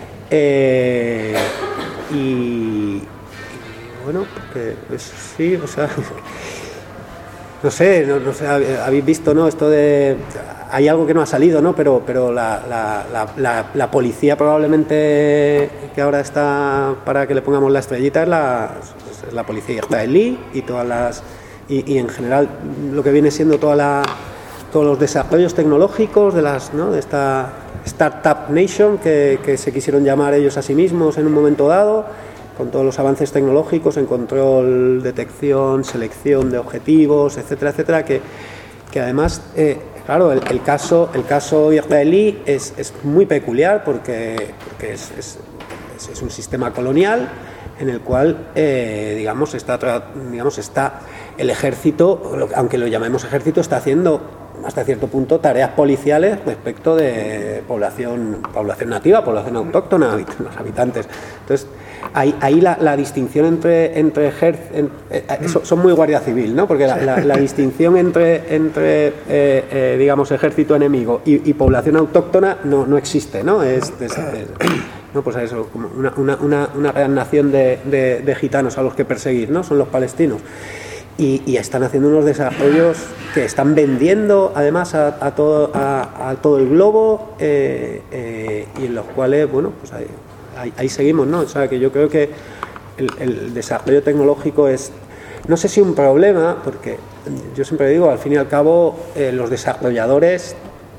y bueno, sí, o sea, no sé, habéis visto, ¿no? Esto de... Hay algo que no ha salido, ¿no? Pero la policía probablemente que ahora está para que le pongamos la estrellita es la policía israelí y todas las... Y en general lo que viene siendo todos los desarrollos tecnológicos de esta Startup Nation que se quisieron llamar ellos a sí mismos en un momento dado, con todos los avances tecnológicos en control, detección, selección de objetivos, etcétera, etcétera, que además, claro, el caso israelí es muy peculiar porque es un sistema colonial en el cual, digamos, está el ejército, aunque lo llamemos ejército, está haciendo hasta cierto punto tareas policiales respecto de población nativa, población autóctona, los habitantes. Entonces, ahí la distinción entre son muy guardia civil, ¿no? Porque la distinción entre digamos, ejército enemigo y población autóctona no existe, ¿no? No, pues eso, como una gran nación de gitanos a los que perseguir, ¿no? Son los palestinos. Y están haciendo unos desarrollos que están vendiendo además a todo el globo, y en los cuales, bueno, pues ahí seguimos, ¿no? O sea, que yo creo que el desarrollo tecnológico es, no sé si un problema, porque yo siempre digo, al fin y al cabo, los desarrolladores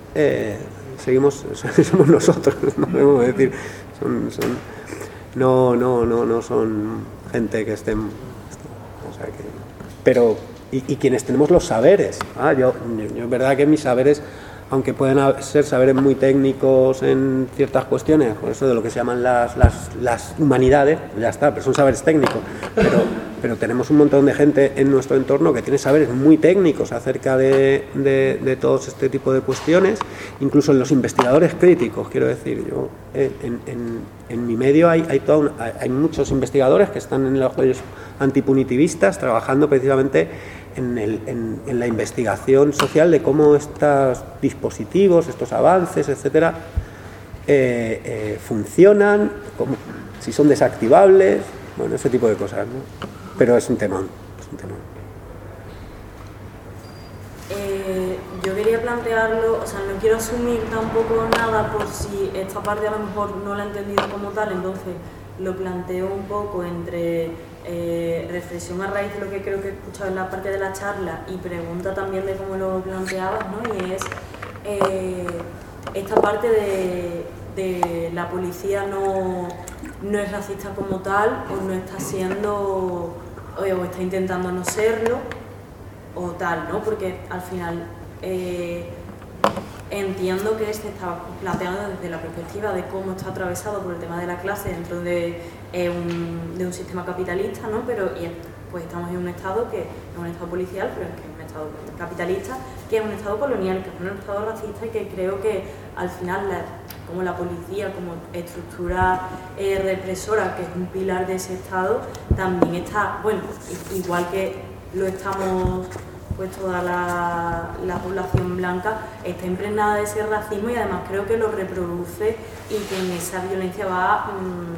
somos nosotros, no debemos decir, no son gente que estén, o sea, pero y quienes tenemos los saberes. Yo es verdad que mis saberes, aunque pueden ser saberes muy técnicos en ciertas cuestiones, por eso de lo que se llaman las humanidades, ya está, pero son saberes técnicos, pero tenemos un montón de gente en nuestro entorno que tiene saberes muy técnicos acerca de todos este tipo de cuestiones, incluso en los investigadores críticos, quiero decir, yo en mi medio hay muchos investigadores que están en los rollos antipunitivistas trabajando precisamente en la investigación social de cómo estos dispositivos, estos avances, etcétera, funcionan, si son desactivables, bueno, ese tipo de cosas, ¿no? Pero es un temón. Yo quería plantearlo, o sea, no quiero asumir tampoco nada por si esta parte a lo mejor no la he entendido como tal, entonces lo planteo un poco entre reflexión a raíz de lo que creo que he escuchado en la parte de la charla y pregunta también de cómo lo planteabas, ¿no? Y es esta parte de la policía no es racista como tal, o no está siendo, o está intentando no serlo, o tal, ¿no? Porque al final entiendo que se está planteando desde la perspectiva de cómo está atravesado por el tema de la clase dentro de un sistema capitalista, ¿no? Pero pues estamos en un estado que es un estado policial, pero es que es un estado capitalista, que es un estado colonial, que es un estado racista, y que creo que al final como la policía, como estructura represora, que es un pilar de ese estado, también está, bueno, igual que lo estamos, pues toda la población blanca está impregnada de ese racismo, y además creo que lo reproduce, y que en esa violencia va,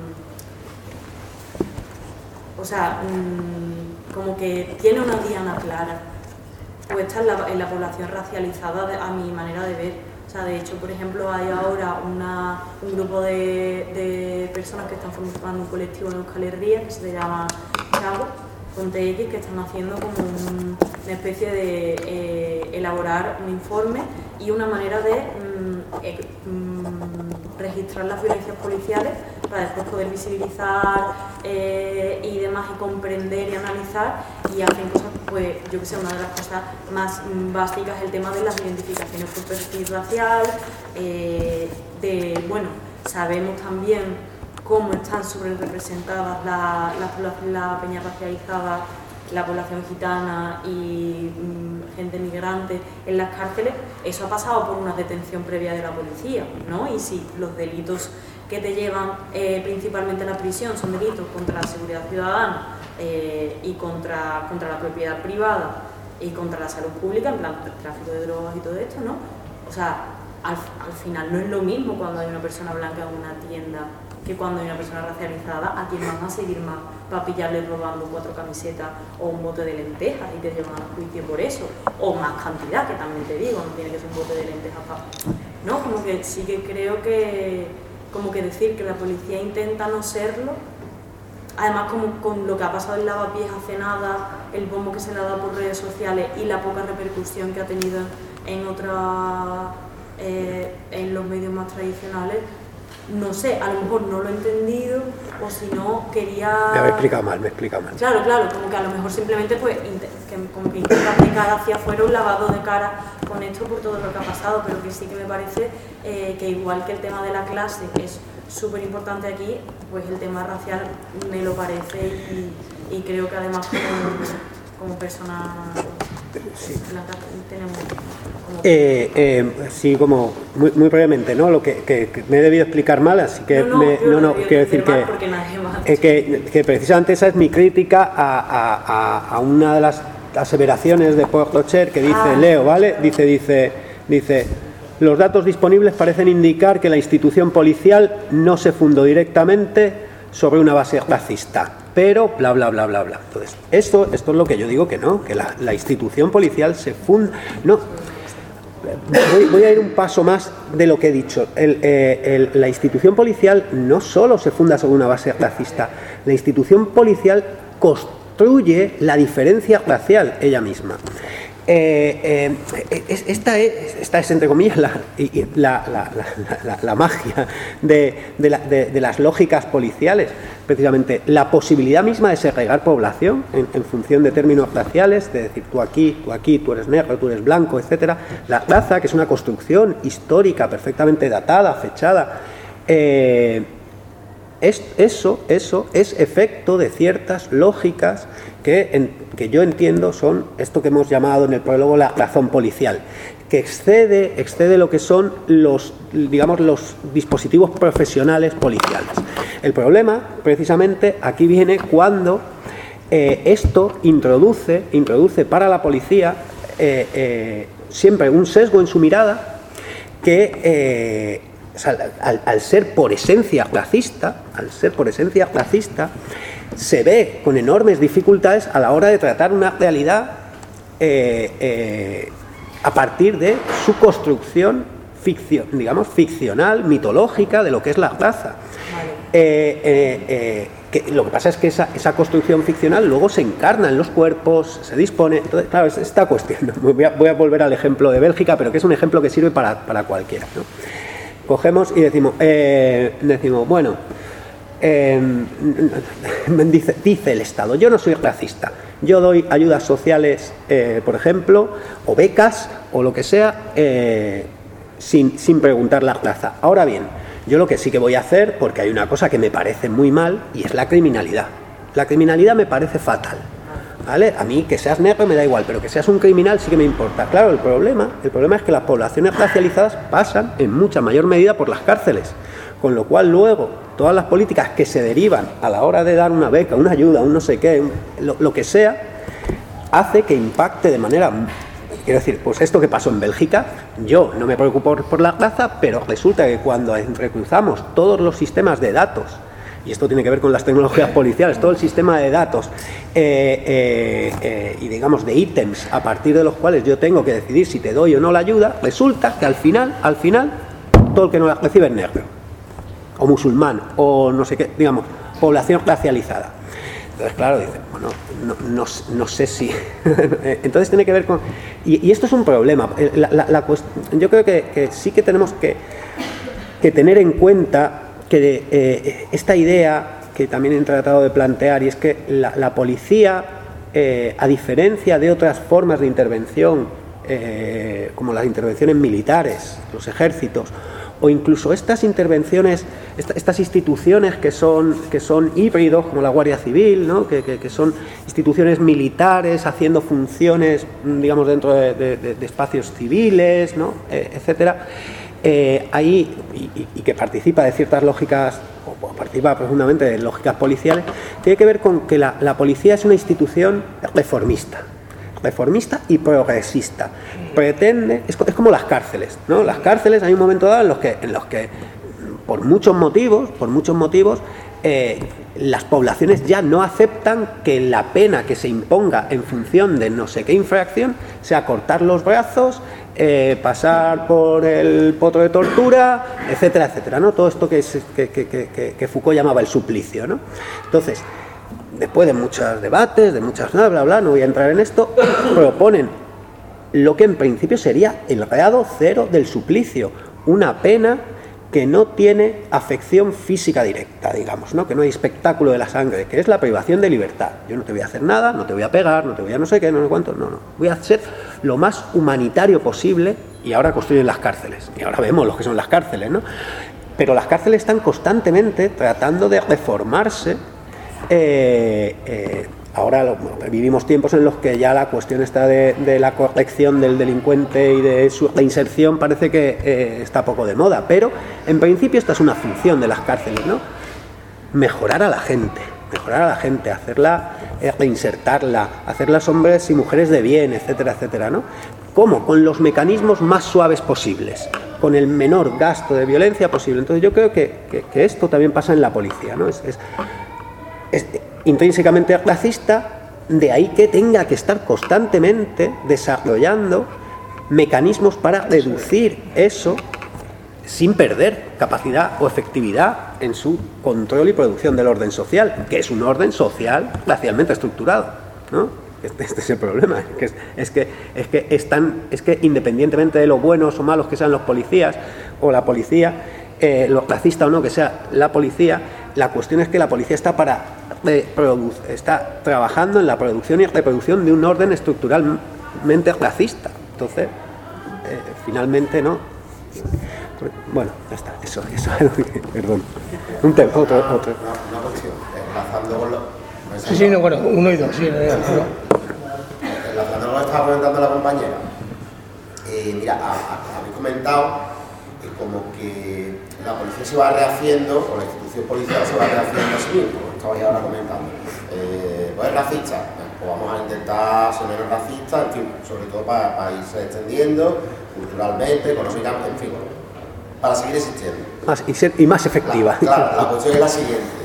como que tiene una diana clara puesta en la población racializada, a mi manera de ver. O sea, de hecho, por ejemplo, hay ahora un grupo de personas que están formando un colectivo en Euskal Herria que se llama Chago, con TX, que están haciendo como una especie de elaborar un informe y una manera de registrar las violencias policiales para después poder visibilizar y demás, y comprender y analizar, y hacen cosas, pues yo que sé, una de las cosas más básicas es el tema de las identificaciones por perfil racial, sabemos también cómo están sobre representadas la peña racializada la población gitana y gente migrante en las cárceles, eso ha pasado por una detención previa de la policía, ¿no? Y si los delitos que te llevan principalmente a la prisión son delitos contra la seguridad ciudadana y contra la propiedad privada y contra la salud pública, en plan tráfico de drogas y todo esto, ¿no? O sea, al final no es lo mismo cuando hay una persona blanca en una tienda que cuando hay una persona racializada, a quien van a seguir más para pillarle robando 4 camisetas o un bote de lentejas y te llevan a juicio por eso, o más cantidad, que también te digo, no tiene que ser un bote de lentejas para... ¿no? Como que sí que creo que, como que decir que la policía intenta no serlo, además como con lo que ha pasado en Lavapiés hace nada, el bombo que se le ha dado por redes sociales y la poca repercusión que ha tenido en los medios más tradicionales, no sé, a lo mejor no lo he entendido o si no quería... Me he explicado mal. Claro, como que a lo mejor simplemente pues como que intenta aplicar hacia afuera un lavado de cara con esto por todo lo que ha pasado, pero que sí que me parece que igual que el tema de la clase es súper importante aquí, pues el tema racial me lo parece y creo que además como personas blancas tenemos... sí, como muy brevemente, ¿no? Lo que me he debido explicar mal, así que quiero decir que precisamente esa es mi crítica a una de las aseveraciones de Paul Rocher que dice, leo, ¿vale? Dice, los datos disponibles parecen indicar que la institución policial no se fundó directamente sobre una base racista, pero bla bla bla bla bla. Entonces, esto es lo que yo digo que no, que la institución policial se funda, no. Voy a ir un paso más de lo que he dicho. La institución policial no solo se funda sobre una base racista, la institución policial construye la diferencia racial ella misma. Esta es entre comillas la magia de las lógicas policiales, precisamente la posibilidad misma de segregar población en función de términos raciales, de decir tú aquí, tú eres negro, tú eres blanco, etcétera. La raza, que es una construcción histórica perfectamente datada, fechada, eso es efecto de ciertas lógicas que yo entiendo son esto que hemos llamado en el prólogo la razón policial, que excede lo que son los dispositivos profesionales policiales. El problema, precisamente, aquí viene cuando esto introduce para la policía siempre un sesgo en su mirada que al ser por esencia racista, se ve con enormes dificultades a la hora de tratar una realidad a partir de su construcción ficcional, mitológica de lo que es la raza. Que lo que pasa es que esa construcción ficcional luego se encarna en los cuerpos, se dispone. Entonces, claro, es esta cuestión. Voy a volver al ejemplo de Bélgica, pero que es un ejemplo que sirve para cualquiera, ¿no? Cogemos y decimos bueno, dice el Estado, yo no soy racista, yo doy ayudas sociales, por ejemplo, o becas, o lo que sea, sin preguntar la raza. Ahora bien, yo lo que sí que voy a hacer, porque hay una cosa que me parece muy mal, y es la criminalidad. La criminalidad me parece fatal, ¿vale? A mí que seas negro me da igual, pero que seas un criminal sí que me importa. Claro, el problema es que las poblaciones racializadas pasan en mucha mayor medida por las cárceles, con lo cual luego todas las políticas que se derivan a la hora de dar una beca, una ayuda, un no sé qué, lo que sea, hace que impacte de manera... Quiero decir, pues esto que pasó en Bélgica, yo no me preocupo por la raza, pero resulta que cuando entrecruzamos todos los sistemas de datos, y esto tiene que ver con las tecnologías policiales, todo el sistema de datos y digamos de ítems a partir de los cuales yo tengo que decidir si te doy o no la ayuda, resulta que al final todo el que no la recibe es negro o musulmán o no sé qué, digamos, población racializada. Entonces, claro, dicen, bueno, no sé si... Entonces tiene que ver con... Y esto es un problema. Yo creo que sí que tenemos que tener en cuenta que esta idea que también he tratado de plantear, y es que la policía, a diferencia de otras formas de intervención, como las intervenciones militares, los ejércitos, o incluso estas intervenciones, estas instituciones que son híbridos, como la Guardia Civil, ¿no? que son instituciones militares haciendo funciones, digamos, dentro de espacios civiles, ¿no? Etcétera, ahí, y que participa de ciertas lógicas, o participa profundamente de lógicas policiales, tiene que ver con que la policía es una institución reformista y progresista. Pretende, es como las cárceles, ¿no? Las cárceles, hay un momento dado en los que por muchos motivos, las poblaciones ya no aceptan que la pena que se imponga en función de no sé qué infracción sea cortar los brazos, pasar por el potro de tortura, etcétera, etcétera, ¿no? Todo esto que Foucault llamaba el suplicio, ¿no? Entonces, después de muchos debates, de muchas bla, bla, bla, no voy a entrar en esto, proponen lo que en principio sería el grado cero del suplicio, una pena que no tiene afección física directa, digamos, ¿no? Que no hay espectáculo de la sangre, que es la privación de libertad. Yo no te voy a hacer nada, no te voy a pegar, no te voy a no sé qué, no sé cuánto, no. Voy a ser lo más humanitario posible, y ahora construyen las cárceles, y ahora vemos lo que son las cárceles, ¿no? Pero las cárceles están constantemente tratando de reformarse. Ahora vivimos tiempos en los que ya la cuestión está de la corrección del delincuente y de su reinserción parece que está poco de moda, pero en principio esta es una función de las cárceles, ¿no? Mejorar a la gente, hacerla, reinsertarla, hacerlas hombres y mujeres de bien, etcétera, etcétera, ¿no? ¿Cómo? Con los mecanismos más suaves posibles, con el menor gasto de violencia posible. Entonces yo creo que esto también pasa en la policía, ¿no? Es intrínsecamente racista, de ahí que tenga que estar constantemente desarrollando mecanismos para reducir eso sin perder capacidad o efectividad en su control y producción del orden social, que es un orden social racialmente estructurado, ¿no? Este es el problema, es que independientemente de lo buenos o malos que sean los policías o la policía, lo racista o no que sea la policía, la cuestión es que la policía está trabajando en la producción y reproducción de un orden estructuralmente racista. Entonces, finalmente, ¿no? Bueno, ya está, eso perdón. Un tema, otro. Una cuestión, enlazando con lo... Sí, no, bueno, 1 y 2, sí. Enlazando con lo que estaba comentando la compañera. Mira, habéis comentado como que la policía se va rehaciendo, o la institución policial se va rehaciendo a sí mismo, como estabais ahora comentando. Pues es racista, pues vamos a intentar ser menos racistas, en fin, sobre todo para irse extendiendo culturalmente, económicamente, en fin, para seguir existiendo. Y más efectiva. Claro, la cuestión es la siguiente,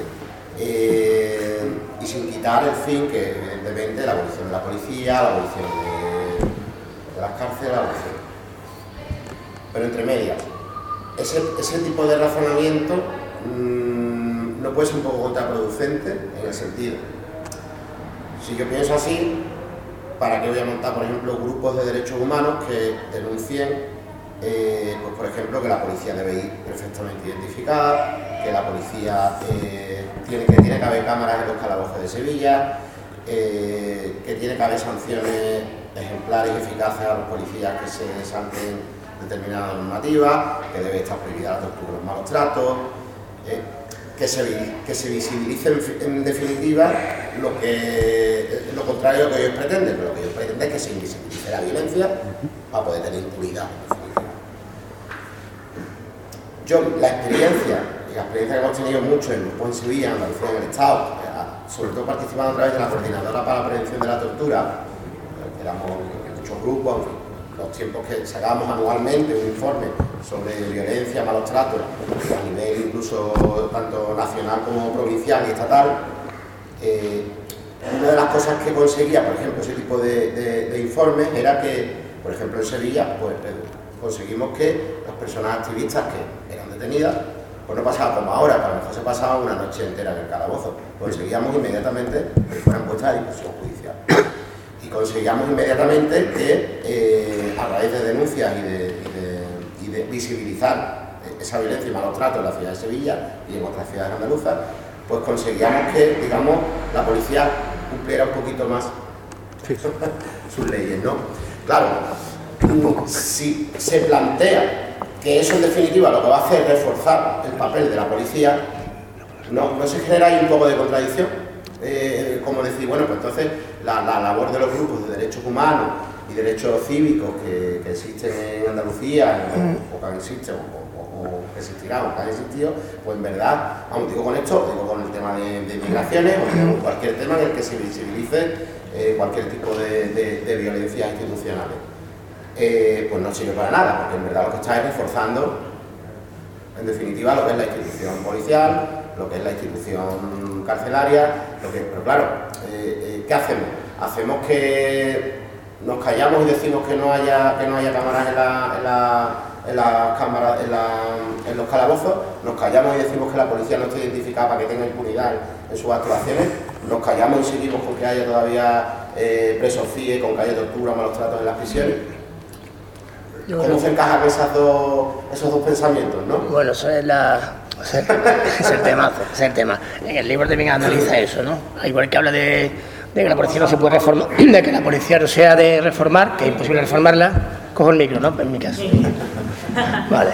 y sin quitar el fin que evidentemente la abolición de la policía, la abolición de las cárceles, la abolición. Pero entre medias, ese tipo de razonamiento no puede ser un poco contraproducente en el sentido. Si yo pienso así, ¿para qué voy a montar, por ejemplo, grupos de derechos humanos que denuncien, pues, por ejemplo, que la policía debe ir perfectamente identificada, que la policía tiene que haber cámaras en los calabozos de Sevilla, que tiene que haber sanciones ejemplares y eficaces a los policías que se salten determinada normativa, que debe estar prohibida la tortura y los malos tratos, que se visibilice en definitiva lo contrario a lo que ellos pretenden, pero lo que ellos pretenden es que se invisibilice la violencia para poder tener impunidad. La experiencia que hemos tenido mucho en grupos en Sevilla, en Andalucía, en el Estado, sobre todo participando a través de la Coordinadora para la Prevención de la Tortura, éramos muchos grupos, en fin, los tiempos que sacábamos anualmente un informe sobre violencia, malos tratos, a nivel incluso tanto nacional como provincial y estatal. Una de las cosas que conseguía, por ejemplo, ese tipo de informes era que, por ejemplo, en Sevilla, pues conseguimos que las personas activistas que eran detenidas, pues no pasaba como ahora, que a lo mejor se pasaba una noche entera en el calabozo, conseguíamos inmediatamente que fueran puestas a discusión judicial. Y conseguíamos inmediatamente que, a raíz de denuncias y de visibilizar esa violencia y malos tratos en la ciudad de Sevilla y en otras ciudades andaluzas, pues conseguíamos que, digamos, la policía cumpliera un poquito más sus leyes, ¿no? Claro, si se plantea que eso en definitiva lo que va a hacer es reforzar el papel de la policía, ¿no se genera ahí un poco de contradicción? Como decir, bueno, pues entonces la labor de los grupos de derechos humanos y derechos cívicos que existen en Andalucía, o que existen, o que existirán, o que han existido, pues en verdad, vamos, digo con esto, digo con el tema de migraciones, o con cualquier tema en el que se visibilice cualquier tipo de violencias institucionales. Pues no sirve para nada, porque en verdad lo que está es reforzando, en definitiva, lo que es la institución policial, lo que es la institución carcelaria, pero claro, ¿qué hacemos? Hacemos que nos callamos y decimos que no haya cámaras en los calabozos, nos callamos y decimos que la policía no esté identificada para que tenga impunidad en sus actuaciones, nos callamos y seguimos con que haya todavía presos FIE, con que haya tortura o malos tratos en las prisiones. ¿Cómo se encajan esos dos pensamientos, no? Bueno, eso es el tema. En el libro también analiza eso, ¿no? Igual que habla de que la policía no se puede reformar, de que la policía no sea de reformar, que es imposible reformarla. Cojo el micro, ¿no? En mi caso. Vale.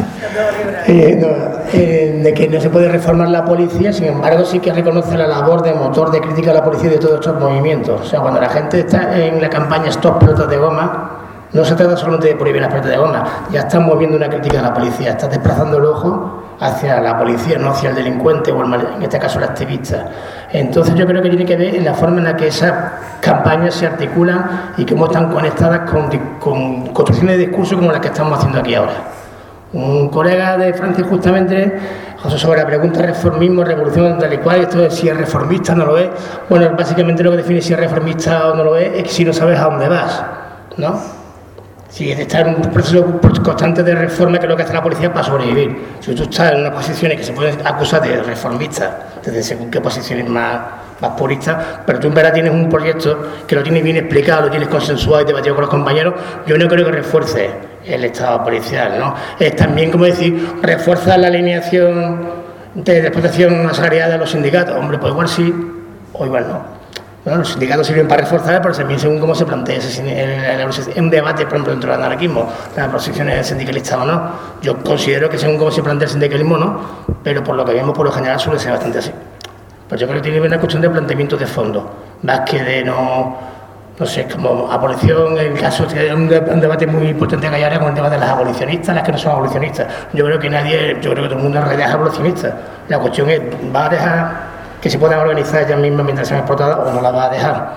De que no se puede reformar la policía, sin embargo sí que reconoce la labor de motor de crítica a la policía y de todos estos movimientos. O sea, cuando la gente está en la campaña Stop Pelotas de Goma, no se trata solamente de prohibir las pelotas de goma, ya están moviendo una crítica a la policía, está desplazando el ojo hacia la policía, no hacia el delincuente o en este caso el activista. Entonces yo creo que tiene que ver en la forma en la que esas campañas se articulan y cómo están conectadas con construcciones de discurso como las que estamos haciendo aquí ahora. Un colega de Francia justamente, José, sobre la pregunta reformismo, revolución, tal y cual, esto de si es reformista o no lo es. Bueno, básicamente lo que define si es reformista o no lo es que si no sabes a dónde vas, ¿no? Si está en un proceso constante de reforma, que es lo que hace la policía para sobrevivir. Si tú estás en unas posiciones que se pueden acusar de reformista, desde según qué posiciones más puristas, pero tú en verdad tienes un proyecto que lo tienes bien explicado, lo tienes consensuado y debatido con los compañeros, yo no creo que refuerce el Estado policial, ¿no? Es también, como decir, refuerza la alineación de explotación asalariada de los sindicatos. Hombre, pues igual sí o igual no. Bueno, los sindicatos sirven para reforzar, pero también según cómo se plantea un debate, por ejemplo, dentro del anarquismo, las posiciones sindicalistas o no. Yo considero que según cómo se plantea el sindicalismo, no, pero por lo que vemos, por lo general, suele ser bastante así. Pero yo creo que tiene una cuestión de planteamiento de fondo, más que de no sé, como abolición, en el caso de un debate muy importante que hay ahora con el tema de las abolicionistas, las que no son abolicionistas. Yo creo que todo el mundo en realidad es abolicionista. La cuestión es, ¿va a dejar que se puedan organizar ellas mismas mientras sean explotadas o no la va a dejar?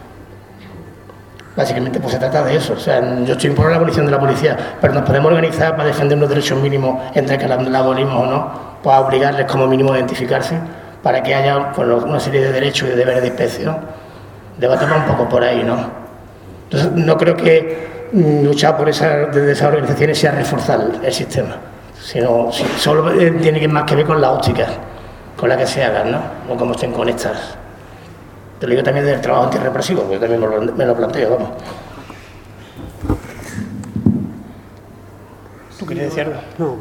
Básicamente pues se trata de eso. O sea, yo estoy por la abolición de la policía, pero nos podemos organizar para defender unos derechos mínimos, entre que la abolimos o no, pues obligarles como mínimo a identificarse para que haya pues, una serie de derechos y de deberes de inspección. Debatemos un poco por ahí, ¿no? Entonces no creo que luchar por desde esas organizaciones sea reforzar el sistema, sino solo tiene más que ver con la óptica con la que se hagan, ¿no? O cómo estén conectadas. Te lo digo también del trabajo antirrepresivo, porque yo también me lo planteo, vamos. ¿Tú querías decir algo? No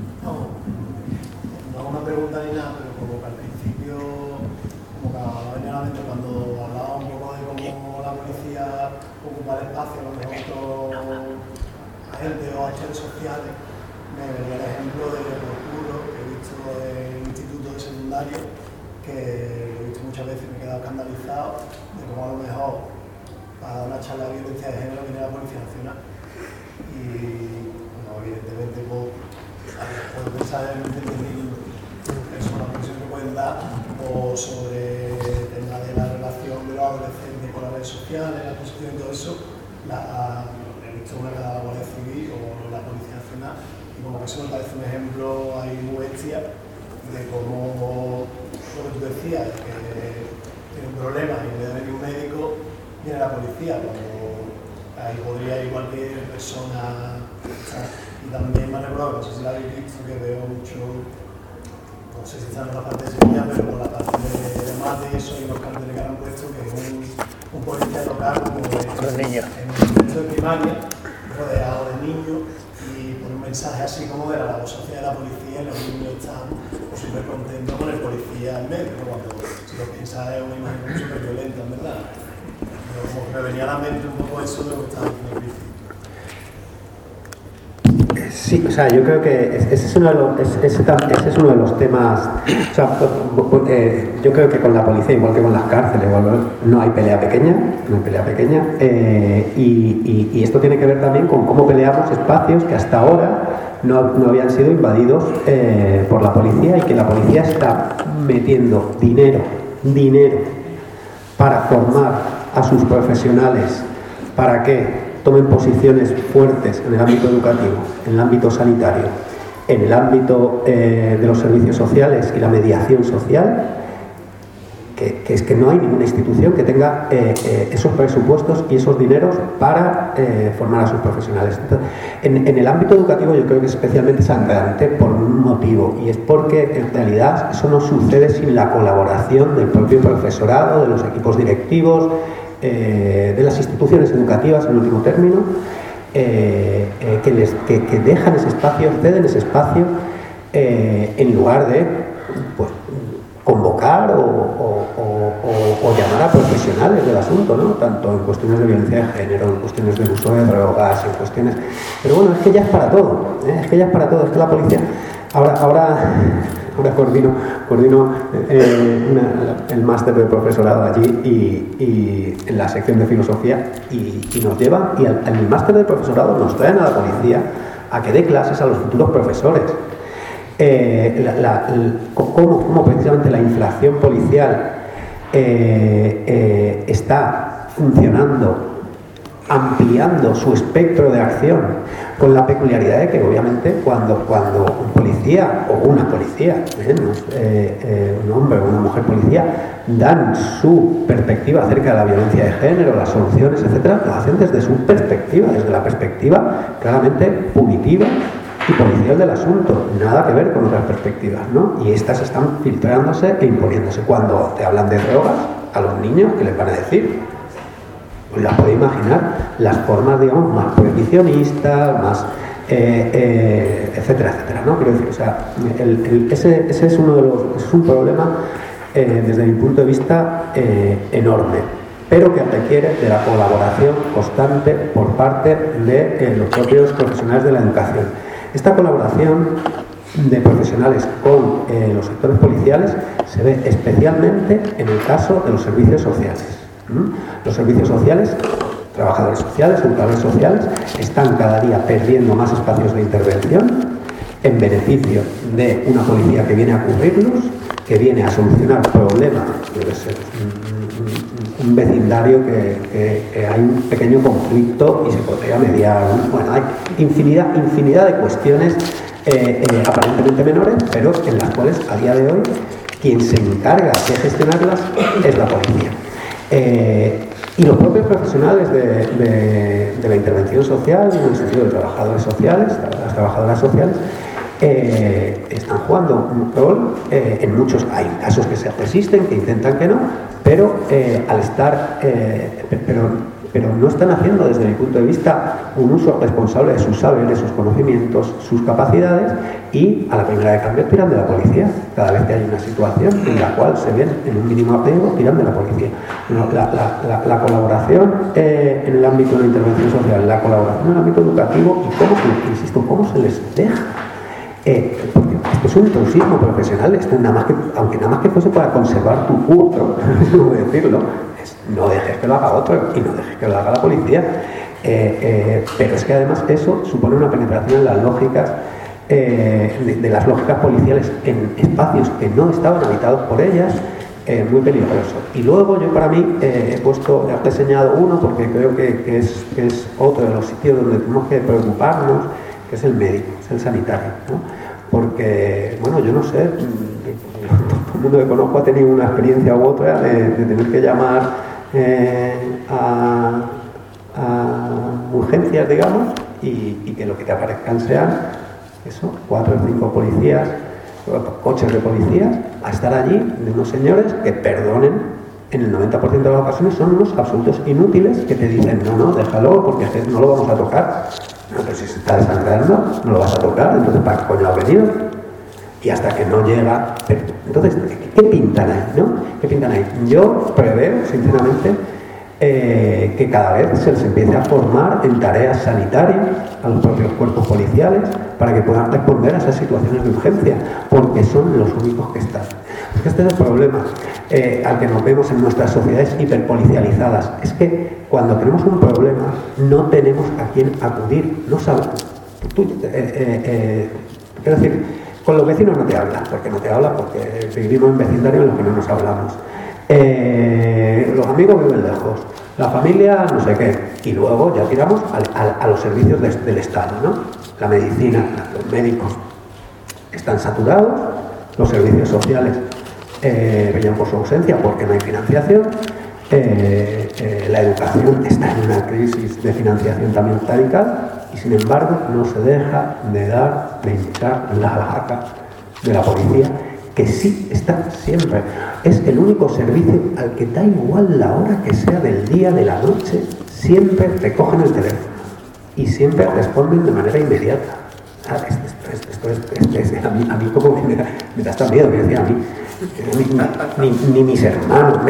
hago una pregunta ni nada, pero como que al principio, como que venía a la mente cuando hablaba un poco de cómo la policía ocupa el espacio, lo mejor otros agentes o agentes sociales, me venía el ejemplo de los curros que he visto en institutos de secundario, que lo he visto muchas veces y me he quedado escandalizado de cómo a lo mejor para dar una charla de violencia de género viene la Policía Nacional y bueno, evidentemente puedo pensar en eso, la presión que pueden dar o sobre el tema de la relación de los adolescentes con las redes sociales, la posición y todo eso, he visto una de la Guardia Civil o la Policía Nacional y como que eso me parece un ejemplo ahí muy bestia de cómo lo que tú decías, que tiene un problema y debe venir un médico, viene la policía, cuando ahí podría ir cualquier persona. Y también me recuerdo, no sé si la habéis visto, que veo mucho, no sé si está en la parte de Sevilla, pero por la parte de mate y eso, hay unos carteles que han puesto que es un policía local como en un centro de primaria, rodeado de niños, y por un mensaje así como de la labor social de la policía, y los niños están súper contentos con el policía en medio, cuando si lo piensas es una imagen súper violenta, en verdad. Pero como que me venía a la mente un poco eso de lo que estaba diciendo al principio. Sí, o sea, yo creo que ese es uno de los temas. O sea, yo creo que con la policía, igual que con las cárceles, no hay pelea pequeña, y esto tiene que ver también con cómo peleamos espacios que hasta ahora no habían sido invadidos por la policía, y que la policía está metiendo dinero para formar a sus profesionales para que tomen posiciones fuertes en el ámbito educativo, en el ámbito sanitario, en el ámbito de los servicios sociales y la mediación social, que es que no hay ninguna institución que tenga esos presupuestos y esos dineros para formar a sus profesionales. Entonces, en el ámbito educativo yo creo que es especialmente sangrante por un motivo, y es porque en realidad eso no sucede sin la colaboración del propio profesorado, de los equipos directivos, de las instituciones educativas, en último término, que dejan ese espacio, ceden ese espacio, en lugar de pues, convocar o llamar a profesionales del asunto, ¿no? Tanto en cuestiones de violencia de género, en cuestiones de uso de drogas, en cuestiones... Pero bueno, es que ya es para todo, es que la policía... Ahora coordino el máster de profesorado allí y en la sección de filosofía, y nos llevan, y en el máster de profesorado nos traen a la policía a que dé clases a los futuros profesores. Cómo precisamente la inflación policial está funcionando, ampliando su espectro de acción, con la peculiaridad de que obviamente cuando un policía o una policía, un hombre o una mujer policía, dan su perspectiva acerca de la violencia de género, las soluciones, etcétera, lo hacen desde su perspectiva, desde la perspectiva claramente punitiva y policial del asunto, nada que ver con otras perspectivas, ¿no? Y estas están filtrándose e imponiéndose. Cuando te hablan de drogas, a los niños, ¿qué les van a decir? Pues las podéis imaginar, las formas, digamos, más prohibicionistas, más etcétera, ¿no? Quiero decir, o sea, ese es un problema desde mi punto de vista enorme, pero que requiere de la colaboración constante por parte de los propios profesionales de la educación. Esta colaboración de profesionales con los sectores policiales se ve especialmente en el caso de los servicios sociales. Los servicios sociales, trabajadores sociales, educadores sociales, están cada día perdiendo más espacios de intervención en beneficio de una policía que viene a cubrirlos, que viene a solucionar problemas, debe ser un vecindario que hay un pequeño conflicto y se podría mediar. Bueno, hay infinidad de cuestiones aparentemente menores, pero en las cuales a día de hoy quien se encarga de gestionarlas es la policía. Y los propios profesionales de la intervención social, en el sentido de trabajadores sociales, las trabajadoras sociales, están jugando un rol en muchos. Hay casos que se resisten, que intentan que no, pero al estar pero no están haciendo, desde mi punto de vista, un uso responsable de sus saberes, sus conocimientos, sus capacidades, y a la primera de cambio tiran de la policía. Cada vez que hay una situación en la cual se ven en un mínimo apego, tiran de la policía. La colaboración en el ámbito de la intervención social, la colaboración en el ámbito educativo, y cómo se les deja. Porque esto es un intrusismo profesional, esto aunque nada más que fuese para conservar tu curso, no decirlo, no dejes que lo haga otro y no dejes que lo haga la policía. Pero es que además eso supone una penetración en las lógicas, de las lógicas policiales en espacios que no estaban habitados por ellas, muy peligroso. Y luego yo, para mí, he reseñado uno porque creo que es otro de los sitios donde tenemos que preocuparnos, que es el médico, es el sanitario, ¿no? Porque, bueno, yo no sé, todo el mundo que conozco ha tenido una experiencia u otra de tener que llamar a urgencias, digamos, y que lo que te aparezcan sean eso, 4 o 5 policías, coches de policías, a estar allí, de unos señores que, perdonen, en el 90% de las ocasiones son unos absolutos inútiles que te dicen, no, déjalo, porque no lo vamos a tocar. No, pero si se está desangrando, no lo vas a tocar, entonces ¿para qué coño ha venido? Y hasta que no llega... Entonces, ¿qué pintan ahí, no? ¿Qué pintan ahí? Yo preveo, sinceramente, que cada vez se les empiece a formar en tareas sanitarias a los propios cuerpos policiales para que puedan responder a esas situaciones de urgencia, porque son los únicos que están. Porque este es el problema al que nos vemos en nuestras sociedades hiperpolicializadas. Es que cuando tenemos un problema no tenemos a quién acudir. No sabemos. Quiero decir, con los vecinos no te hablas, porque vivimos en vecindarios en los que no nos hablamos. Los amigos viven lejos, la familia no sé qué, y luego ya tiramos a los servicios del Estado, ¿no? La medicina, los médicos están saturados, los servicios sociales brillan por su ausencia porque no hay financiación, la educación está en una crisis de financiación también radical, y sin embargo no se deja de hinchar la vaca de la policía, que sí está siempre. Es el único servicio al que da igual la hora que sea del día, de la noche, siempre te cogen el teléfono y siempre responden de manera inmediata. Esto a mí como me da hasta miedo, me decía a mí. Ni mis hermanos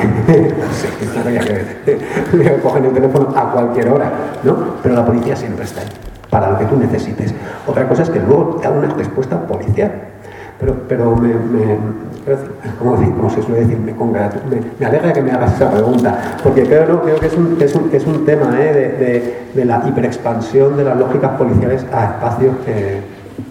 me cogen el teléfono a cualquier hora, ¿no? Pero la policía siempre está ahí, para lo que tú necesites. Otra cosa es que luego te da una respuesta policial. Pero como se suele decir, me alegra que me hagas esa pregunta, porque creo que es un tema de la hiperexpansión de las lógicas policiales a espacios que...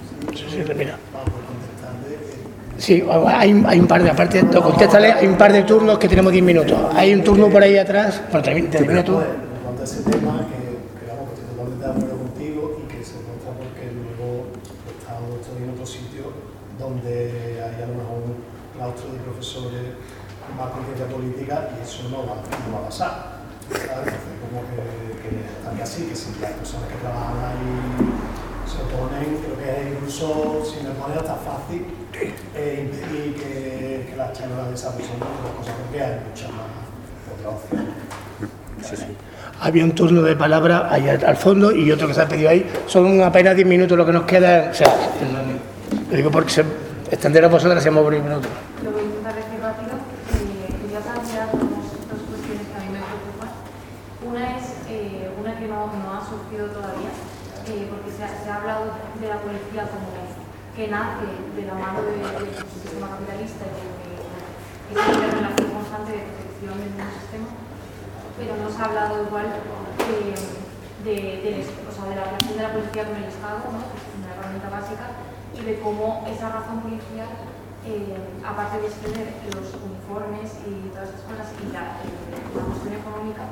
Sí, hay un par de, aparte de contéstale, hay un par de turnos que tenemos 10 minutos. Hay un turno por ahí atrás. Bueno, termina tú. En cuanto a ese tema, que vamos, que estoy totalmente de acuerdo contigo y que se muestra porque luego estoy en otro sitio donde hay a lo mejor un claustro de profesores con más conciencia política y eso no va a pasar. ¿Sabes? Como que están así, que si las personas que trabajan ahí se oponen, creo que incluso si me pone hasta fácil impedir que la charla de esa persona otras cosas, porque hay muchas más otras opciones. Sí. Había un turno de palabra allá al fondo y otro que se ha pedido ahí. Son apenas 10 minutos lo que nos queda. O sea, lo digo porque se extenderá vosotras y hacemos por 10 minutos. Lo voy a intentar decir rápido. Quería plantear dos cuestiones que a mí me preocupan. Una es una que no ha surgido todavía, porque se ha hablado de la policía como que nace de la mano del sistema capitalista y que es una relación constante de protección del mismo sistema, pero no se ha hablado igual de la relación de la policía con el Estado, ¿no? Que es una herramienta básica, y de cómo esa razón policial, aparte de extender los uniformes y todas esas cosas y la cuestión económica,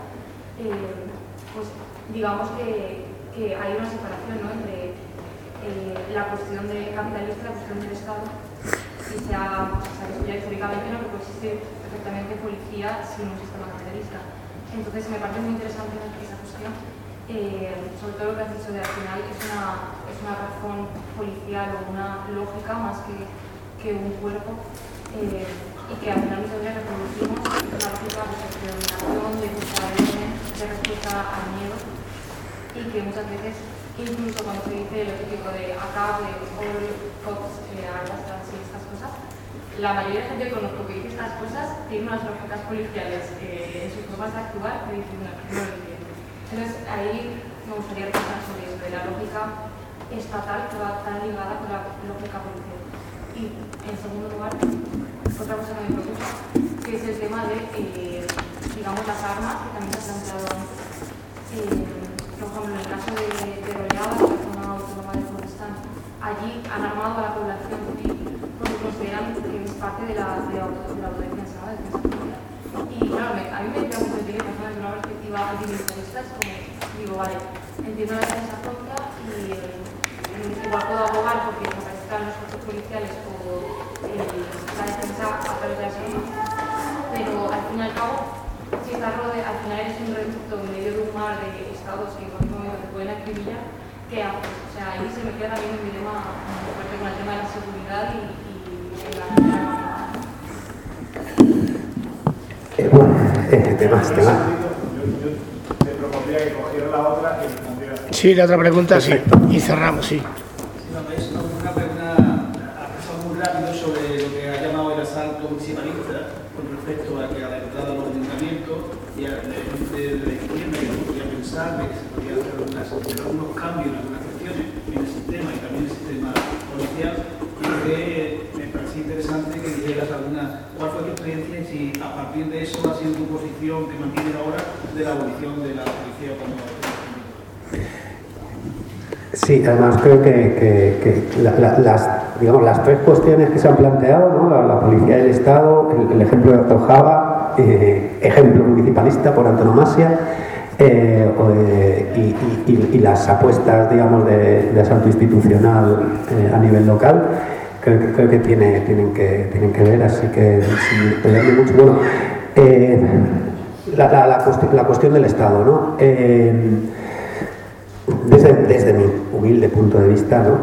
pues digamos que hay una separación, ¿no? Entre la cuestión capitalista y la cuestión del Estado, y se ha estudiado históricamente, ¿no? Que puede existir perfectamente policía sin un sistema capitalista. Entonces me parece muy interesante esa cuestión, sobre todo lo que has dicho de al final es una razón policial o una lógica más que un cuerpo, y que al final muchas veces reproducimos una lógica de dominación, de orden, de respuesta al miedo, y que muchas veces, incluso cuando se dice lo típico de acá, de all cops, estas cosas, la mayoría de gente que conozco que dice estas cosas tiene unas lógicas policiales en sus formas de actuar que dicen no lo entiendo. Entonces ahí me gustaría pensar sobre eso, de la lógica estatal que va tan ligada con la lógica policial. Y en segundo lugar, otra cosa que me preocupa, que es el tema de, digamos, las armas, que también se ha planteado antes. Por ejemplo, en el caso de Rollada, la zona autónoma de Kurdistán, allí han armado a la población civil porque consideran que es parte de la autodefensa, ¿no? Defensa propia. Y claro, a mí me queda muy sentido, desde una perspectiva antimilitarista, es como, digo, vale, entiendo la defensa propia y igual puedo abogar porque desaparezcan los cuerpos policiales o la defensa a través de las armas, pero al fin y al cabo, si estás al final eres un reducto en medio de un mar de estados que en cualquier momento te pueden acribillar, ¿qué haces? O sea, ahí se me queda también un dilema muy fuerte con el tema de la seguridad y la temas. Yo te propondría que cogieran la otra y respondieran. Sí, la otra pregunta, sí. Y cerramos, sí. Es una pregunta muy rápido sobre lo que ha llamado el asalto municipalista con respecto a la entrada a los ayuntamientos y de la izquierda que se podría pensar de que se podría hacer algunos cambios en algunas cuestiones en el sistema y también en el sistema policial, y que me parece interesante que dijeras cuál fue tu experiencia y si a partir de eso ha sido tu posición que mantienes ahora de la abolición de la policía como... Sí, además creo que las tres cuestiones que se han planteado, ¿no? La policía y el Estado, el ejemplo de Artojaba, ejemplo municipalista por antonomasia, y las apuestas, digamos, de asalto institucional a nivel local, creo que tienen que ver, así que sin pelearme mucho. Bueno, la cuestión del Estado, ¿no? Desde mi humilde punto de vista, ¿no?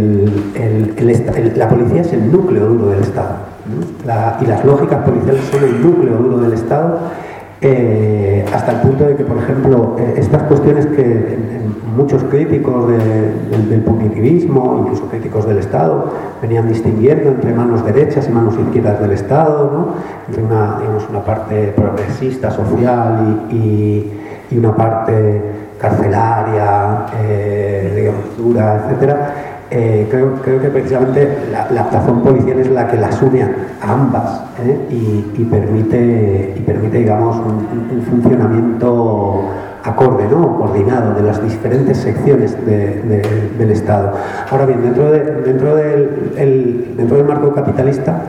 La policía es el núcleo duro del Estado, ¿no? Y las lógicas policiales son el núcleo duro del Estado, hasta el punto de que, por ejemplo, estas cuestiones que muchos críticos del punitivismo, incluso críticos del Estado, venían distinguiendo entre manos derechas y manos izquierdas del Estado, ¿no? Entre una parte progresista, social y una parte carcelaria, digamos, dura, etcétera. Creo que precisamente la actuación policial es la que las une a ambas, y permite, digamos, un funcionamiento acorde, ¿no? Coordinado de las diferentes secciones del Estado. Ahora bien, dentro del marco capitalista,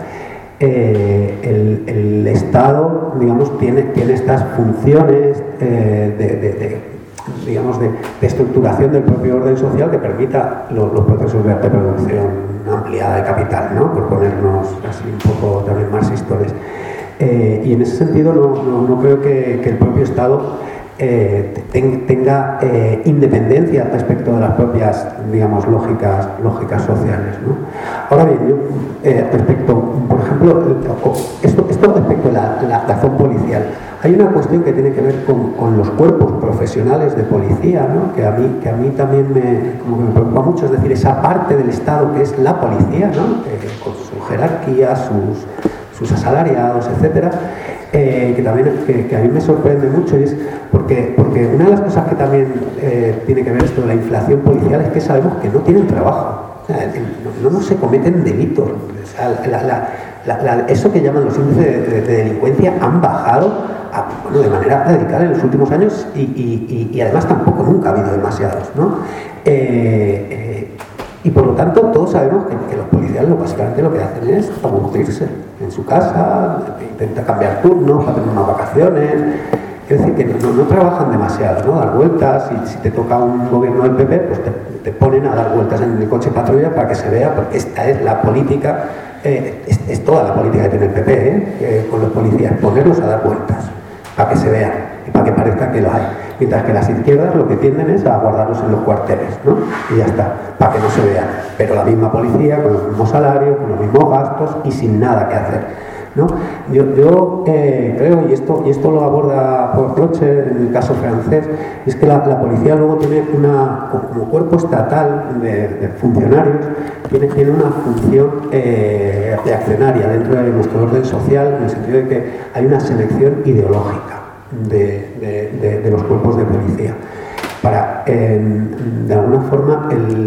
el Estado, digamos, tiene estas funciones digamos, de estructuración del propio orden social que permita los procesos de producción ampliada de capital, ¿no? Por ponernos así un poco también marxistas. Y en ese sentido no creo que el propio Estado tenga independencia respecto de las propias, digamos, lógicas sociales, ¿no? Ahora bien, yo, respecto, por ejemplo, esto respecto a la acción policial, hay una cuestión que tiene que ver con los cuerpos profesionales de policía, ¿no? que a mí también me preocupa mucho, es decir, esa parte del Estado que es la policía, ¿no? Con su jerarquía, sus asalariados, etcétera, que a mí me sorprende mucho, y es porque una de las cosas que también tiene que ver esto de la inflación policial es que sabemos que no tienen trabajo, o sea, no se cometen delitos, o sea, eso que llaman los índices de delincuencia han bajado de manera radical en los últimos años, y además tampoco nunca ha habido demasiados, ¿no? Y por lo tanto todos sabemos que los policías básicamente lo que hacen es aburrirse en su casa, intentan cambiar turnos para tener unas vacaciones, es decir, que no trabajan demasiado, ¿no? Dar vueltas, y si te toca un gobierno del PP, pues te ponen a dar vueltas en el coche patrulla para que se vea, porque esta es la política, es toda la política que tiene el PP, con los policías, ponerlos a dar vueltas para que se vean y para que parezca que lo hay. Mientras que las izquierdas lo que tienden es a guardarlos en los cuarteles, ¿no? Y ya está, para que no se vean. Pero la misma policía, con los mismos salarios, con los mismos gastos y sin nada que hacer, ¿no? Yo creo, y esto lo aborda Portroche en el caso francés, es que la policía luego tiene como cuerpo estatal de funcionarios, tiene una función reaccionaria dentro de nuestro orden social, en el sentido de que hay una selección ideológica de los cuerpos de policía para, de alguna forma,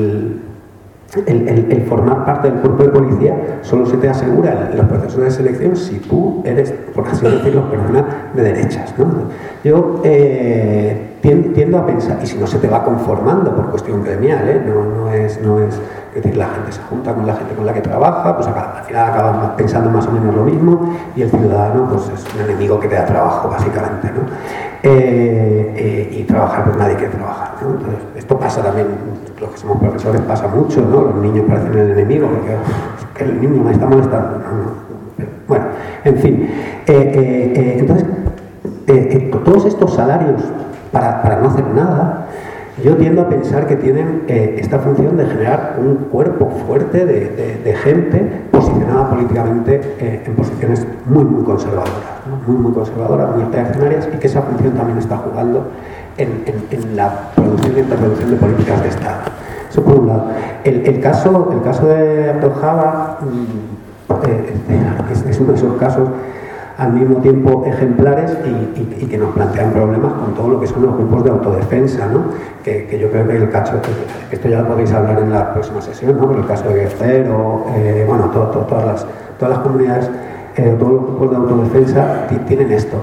el formar parte del cuerpo de policía solo se te asegura en los procesos de selección si tú eres, por así decirlo, persona de derechas, ¿no? Yo tiendo a pensar, y si no se te va conformando por cuestión gremial, no es decir, la gente se junta con la gente con la que trabaja, pues al final acabas pensando más o menos lo mismo, y el ciudadano pues es un enemigo que te da trabajo, básicamente, ¿no? Y trabajar, pues nadie quiere trabajar, ¿no? Entonces, esto pasa también, los que somos profesores pasa mucho, ¿no? Los niños parecen el enemigo, porque que el niño me está molestando, no. Bueno, en fin, entonces, todos estos salarios para no hacer nada, yo tiendo a pensar que tienen esta función de generar un cuerpo fuerte de gente posicionada políticamente en posiciones muy, muy conservadoras, ¿no? Muy conservadoras, muy reaccionarias, y que esa función también está jugando en la producción y interproducción de políticas de Estado. Eso por un lado. El caso de Artojaba es uno de esos casos. al mismo tiempo ejemplares y que nos plantean problemas con todo lo que son los grupos de autodefensa, ¿no? Que yo creo que el caso, que esto ya lo podéis hablar en la próxima sesión, ¿no? Por el caso de Guercer o bueno, todas las comunidades, todos los grupos de autodefensa tienen esto.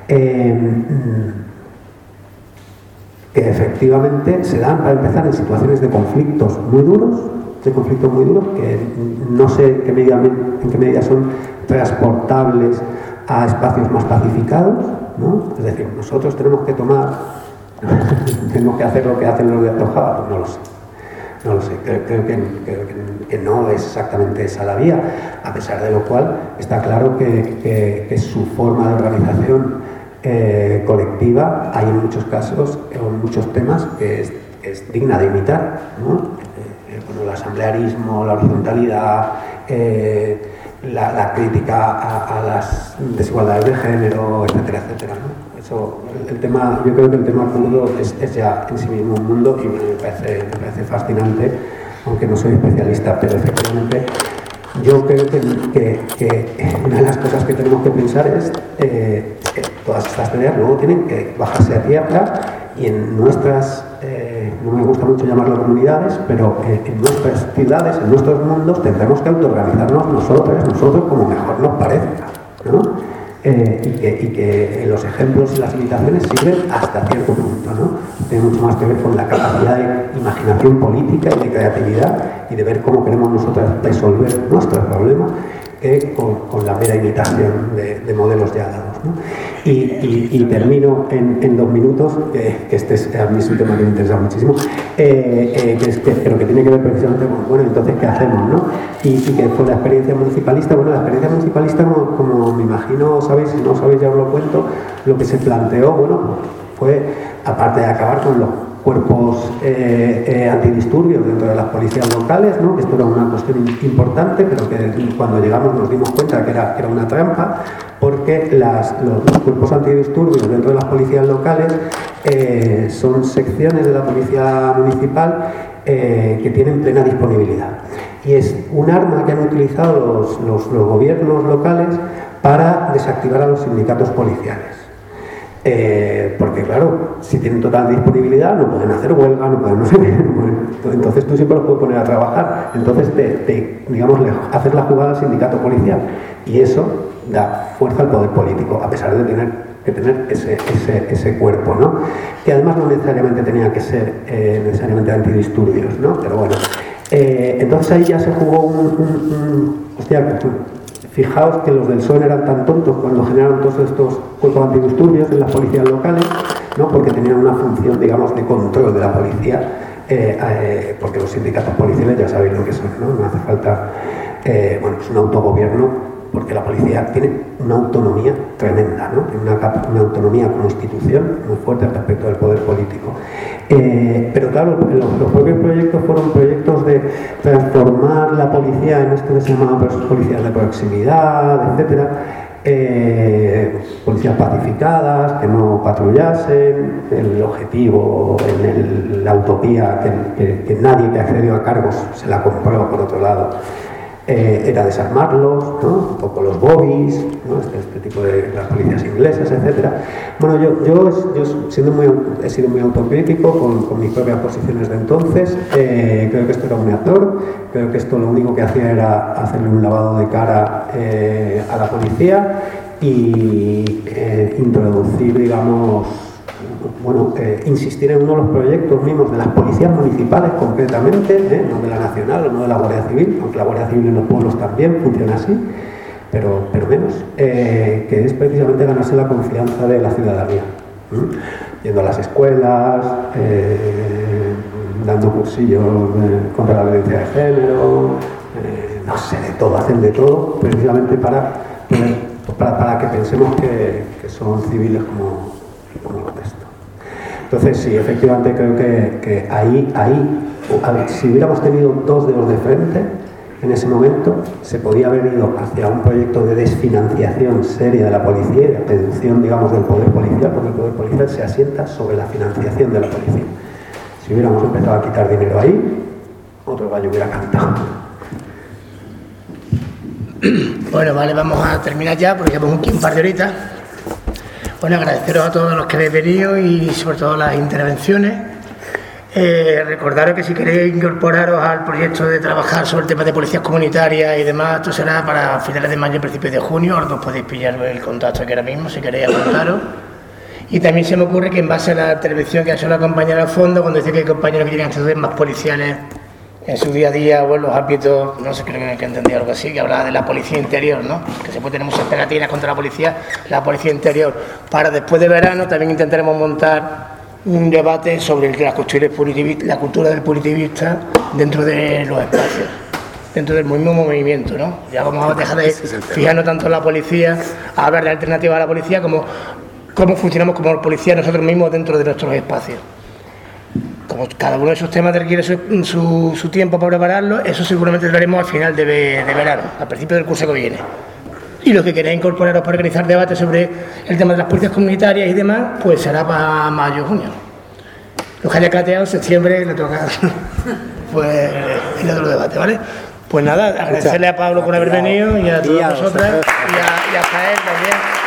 Que efectivamente se dan, para empezar, en situaciones de conflictos muy duros, que no sé en qué medida son transportables a espacios más pacificados, ¿no? Es decir, nosotros tenemos que hacer lo que hacen los de Rojava, pues no lo sé, creo que no es exactamente esa la vía, a pesar de lo cual está claro que su forma de organización colectiva hay en muchos casos, en muchos temas, que es digna de imitar, ¿no? Bueno, el asamblearismo, la horizontalidad, la crítica a las desigualdades de género, etcétera, etcétera, ¿no? Eso, yo creo que el tema kurdo es ya en sí mismo un mundo y me parece fascinante, aunque no soy especialista, pero efectivamente yo creo que una de las cosas que tenemos que pensar es todas estas tareas luego tienen que bajarse a tierra y en nuestras, no me gusta mucho llamarlo comunidades, pero en nuestras ciudades, en nuestros mundos tendremos que autoorganizarnos nosotros como mejor nos parezca, ¿no? Y que los ejemplos y las imitaciones sirven hasta cierto punto, ¿no? Tiene mucho más que ver con la capacidad de imaginación política y de creatividad y de ver cómo queremos nosotros resolver nuestros problemas que con la mera imitación de modelos ya dados, ¿no? Y termino en 2 minutos, que este a mí es un tema que me interesa muchísimo, pero que tiene que ver precisamente con, bueno, entonces, ¿qué hacemos, no? Y que fue la experiencia municipalista. Bueno, la experiencia municipalista, como me imagino, sabéis, si no sabéis ya os lo cuento, lo que se planteó, bueno, fue, aparte de acabar con los cuerpos antidisturbios dentro de las policías locales, ¿no? Esto era una cuestión importante, pero que cuando llegamos nos dimos cuenta que era una trampa, porque los cuerpos antidisturbios dentro de las policías locales son secciones de la policía municipal que tienen plena disponibilidad. Y es un arma que han utilizado los gobiernos locales para desactivar a los sindicatos policiales. Porque claro, si tienen total disponibilidad no pueden hacer huelga, no pueden, entonces tú siempre los puedes poner a trabajar, entonces digamos, hacer la jugada al sindicato policial y eso da fuerza al poder político, a pesar de tener que tener ese cuerpo, ¿no? Que además no necesariamente tenía que ser necesariamente antidisturbios, ¿no? Pero bueno, entonces ahí ya se jugó hostia, fijaos que los del PSOE eran tan tontos cuando generaron todos estos cuerpos antidisturbios en las policías locales, ¿no? Porque tenían una función, digamos, de control de la policía, porque los sindicatos policiales ya sabéis lo que son, ¿no? No hace falta, bueno, es un autogobierno, porque la policía tiene una autonomía tremenda, ¿no? Tiene una autonomía como institución muy fuerte respecto del poder político. Pero claro, los propios proyectos fueron proyectos de transformar la policía en esto que se llamaban policías de proximidad, etcétera, policías pacificadas, que no patrullasen, el objetivo, la utopía que nadie que accedió a cargos se la compró por otro lado. Era desarmarlos, ¿no? Un poco los bobbies, ¿no? Este tipo de las policías inglesas, etcétera. Bueno, yo he sido muy autocrítico con mis propias posiciones de entonces. Creo que esto era un error, creo que esto lo único que hacía era hacerle un lavado de cara a la policía y introducir, digamos, bueno, insistir en uno de los proyectos mismos de las policías municipales concretamente, no de la nacional o no de la Guardia Civil, aunque la Guardia Civil en los pueblos también funciona así, pero menos, que es precisamente ganarse la confianza de la ciudadanía, yendo a las escuelas, dando cursillos contra la violencia de género, no sé, de todo, hacen de todo, precisamente para que pensemos que son civiles como el resto. Entonces, sí, efectivamente creo que ahí, a ver, si hubiéramos tenido 2 dedos de frente en ese momento, se podía haber ido hacia un proyecto de desfinanciación seria de la policía y de reducción, digamos, del poder policial, porque el poder policial se asienta sobre la financiación de la policía. Si hubiéramos empezado a quitar dinero ahí, otro gallo hubiera cantado. Bueno, vale, vamos a terminar ya porque llevamos un par de horitas. Bueno, agradeceros a todos los que habéis venido y sobre todo las intervenciones. Recordaros que si queréis incorporaros al proyecto de trabajar sobre el tema de policías comunitarias y demás, esto será para finales de mayo y principios de junio. Ahora os podéis pillar el contacto aquí ahora mismo si queréis apuntaros. Y también se me ocurre que en base a la intervención que ha hecho la compañera al fondo, cuando dice que hay compañeros que tienen actitudes más policiales en su día a día o en los ámbitos, no sé, creo que entendía algo así, que hablaba de la policía interior, ¿no? Que se puede tener muchas pegatinas contra la policía interior. Para después de verano también intentaremos montar un debate sobre la cultura del positivista dentro de los espacios, dentro del mismo movimiento, ¿no? Ya vamos a dejar de fijarnos tanto en la policía, a hablar de alternativas a la policía, como cómo funcionamos como policía nosotros mismos dentro de nuestros espacios. Como cada uno de esos temas requiere su tiempo para prepararlo, eso seguramente lo haremos al final de verano, al principio del curso que viene. Y lo que queréis incorporaros para organizar debates sobre el tema de las policías comunitarias y demás, pues será para mayo o junio. Los que haya cateado en septiembre le toca pues el otro debate, ¿vale? Pues nada, agradecerle a Pablo por haber venido y a todas vosotras y a Jael también.